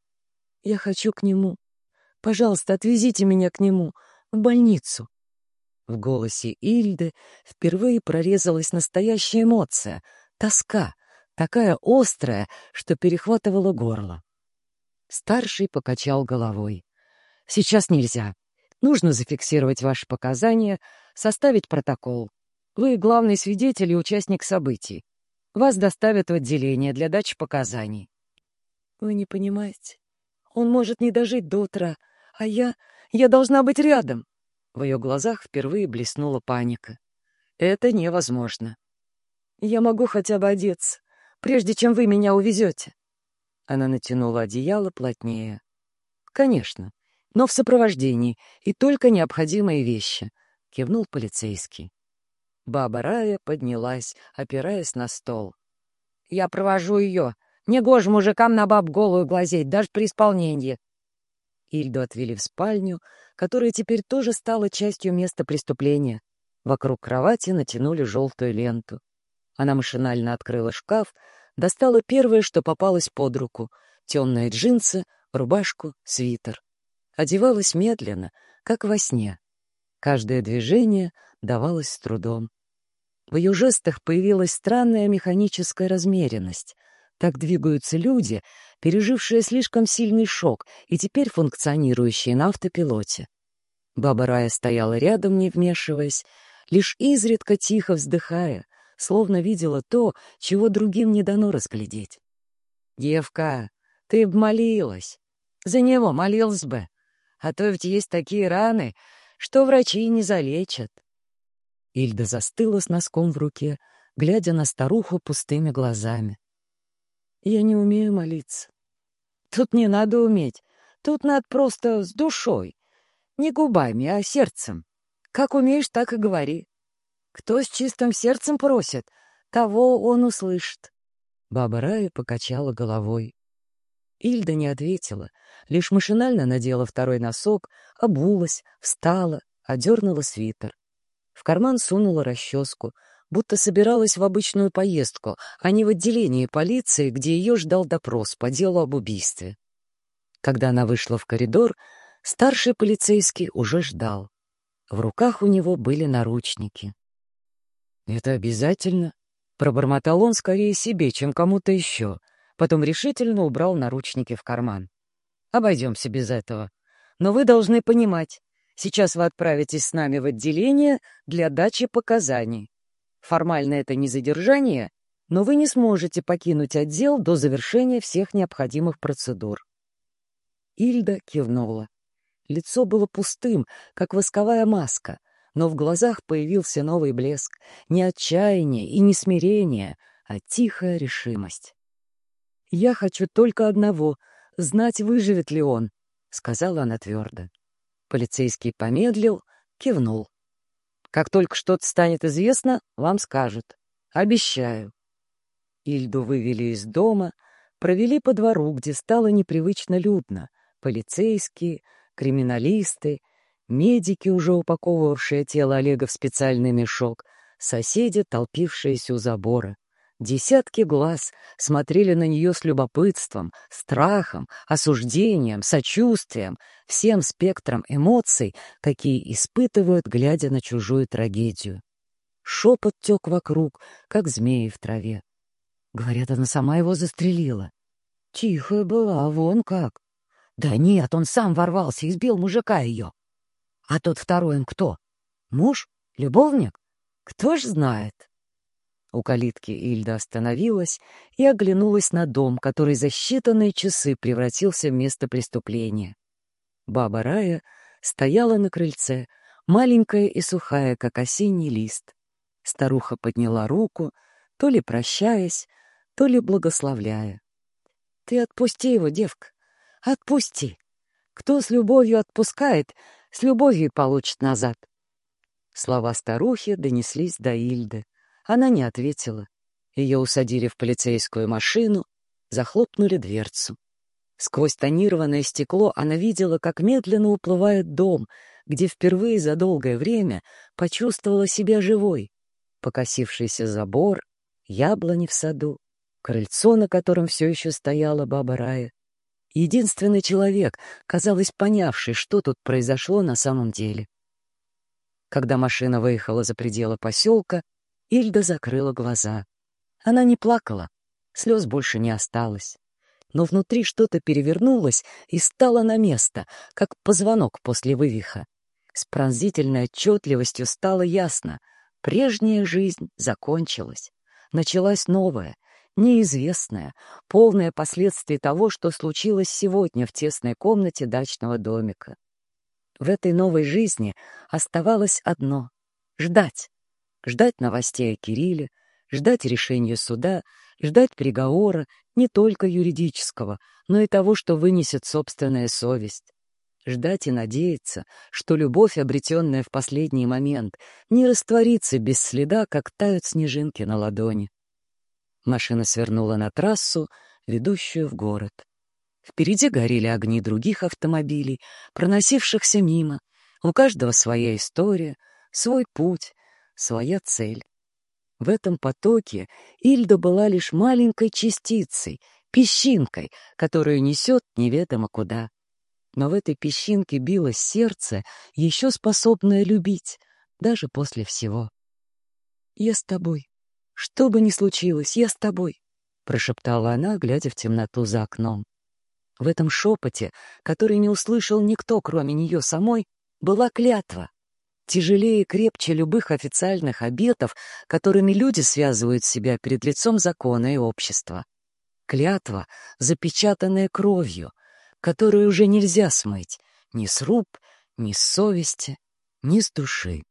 «Я хочу к нему. Пожалуйста, отвезите меня к нему, в больницу». В голосе Ильды впервые прорезалась настоящая эмоция — тоска, такая острая, что перехватывала горло. Старший покачал головой. «Сейчас нельзя. Нужно зафиксировать ваши показания, составить протокол. Вы главный свидетель и участник событий. Вас доставят в отделение для дачи показаний». «Вы не понимаете. Он может не дожить до утра, а я... я должна быть рядом». В ее глазах впервые блеснула паника. «Это невозможно. Я могу хотя бы одеться, прежде чем вы меня увезете». Она натянула одеяло плотнее. «Конечно, но в сопровождении, и только необходимые вещи», — кивнул полицейский. Баба Рая поднялась, опираясь на стол. «Я провожу ее. Негоже мужикам на баб голую глазеть, даже при исполнении». Ильду отвели в спальню, которая теперь тоже стала частью места преступления. Вокруг кровати натянули желтую ленту. Она машинально открыла шкаф, достала первое, что попалось под руку — темные джинсы, рубашку, свитер. Одевалась медленно, как во сне. Каждое движение давалось с трудом. В ее жестах появилась странная механическая размеренность. Так двигаются люди, пережившие слишком сильный шок и теперь функционирующие на автопилоте. Баба Рая стояла рядом, не вмешиваясь, лишь изредка тихо вздыхая, словно видела то, чего другим не дано разглядеть. «Девка, ты б молилась. За него молилась бы. А то ведь есть такие раны, что врачи не залечат». Ильда застыла с носком в руке, глядя на старуху пустыми глазами. «Я не умею молиться. Тут не надо уметь. Тут надо просто с душой. Не губами, а сердцем. Как умеешь, так и говори. Кто с чистым сердцем просит, того он услышит». Баба Рая покачала головой. Ильда не ответила, лишь машинально надела второй носок, обулась, встала, одернула свитер. В карман сунула расческу, будто собиралась в обычную поездку, а не в отделение полиции, где ее ждал допрос по делу об убийстве. Когда она вышла в коридор, старший полицейский уже ждал. В руках у него были наручники. «Это обязательно?» — пробормотал он скорее себе, чем кому-то еще. Потом решительно убрал наручники в карман. «Обойдемся без этого. Но вы должны понимать, сейчас вы отправитесь с нами в отделение для дачи показаний. Формально это не задержание, но вы не сможете покинуть отдел до завершения всех необходимых процедур». Ильда кивнула. Лицо было пустым, как восковая маска, но в глазах появился новый блеск, не отчаяние и не смирение, а тихая решимость. «Я хочу только одного — знать, выживет ли он», — сказала она твердо. Полицейский помедлил, кивнул. «Как только что-то станет известно, вам скажут. Обещаю». Ильду вывели из дома, провели по двору, где стало непривычно людно. Полицейские, криминалисты, медики, уже упаковывавшие тело Олега в специальный мешок, соседи, толпившиеся у забора. Десятки глаз смотрели на нее с любопытством, страхом, осуждением, сочувствием, всем спектром эмоций, какие испытывают, глядя на чужую трагедию. Шепот тек вокруг, как змеи в траве. Говорят, она сама его застрелила. Тихая была, вон как. Да нет, он сам ворвался, избил мужика ее. А тот второй он кто? Муж? Любовник? Кто ж знает? У калитки Ильда остановилась и оглянулась на дом, который за считанные часы превратился в место преступления. Баба Рая стояла на крыльце, маленькая и сухая, как осенний лист. Старуха подняла руку, то ли прощаясь, то ли благословляя. — Ты отпусти его, девка, отпусти. Кто с любовью отпускает, с любовью и получит назад. Слова старухи донеслись до Ильды. Она не ответила. Ее усадили в полицейскую машину, захлопнули дверцу. Сквозь тонированное стекло она видела, как медленно уплывает дом, где впервые за долгое время почувствовала себя живой. Покосившийся забор, яблони в саду, крыльцо, на котором все еще стояла баба Рая. Единственный человек, казалось, понявший, что тут произошло на самом деле. Когда машина выехала за пределы поселка, Ильда закрыла глаза. Она не плакала, слез больше не осталось. Но внутри что-то перевернулось и стало на место, как позвонок после вывиха. С пронзительной отчетливостью стало ясно — прежняя жизнь закончилась. Началась новая, неизвестная, полная последствий того, что случилось сегодня в тесной комнате дачного домика. В этой новой жизни оставалось одно — ждать. Ждать новостей о Кирилле, ждать решения суда, ждать приговора, не только юридического, но и того, что вынесет собственная совесть. Ждать и надеяться, что любовь, обретенная в последний момент, не растворится без следа, как тают снежинки на ладони. Машина свернула на трассу, ведущую в город. Впереди горели огни других автомобилей, проносившихся мимо. У каждого своя история, свой путь, своя цель. В этом потоке Ильда была лишь маленькой частицей, песчинкой, которую несет неведомо куда. Но в этой песчинке билось сердце, еще способное любить, даже после всего. «Я с тобой. Что бы ни случилось, я с тобой», — прошептала она, глядя в темноту за окном. В этом шепоте, который не услышал никто, кроме нее самой, была клятва. Тяжелее и крепче любых официальных обетов, которыми люди связывают себя перед лицом закона и общества. Клятва, запечатанная кровью, которую уже нельзя смыть ни с рук, ни с совести, ни с души.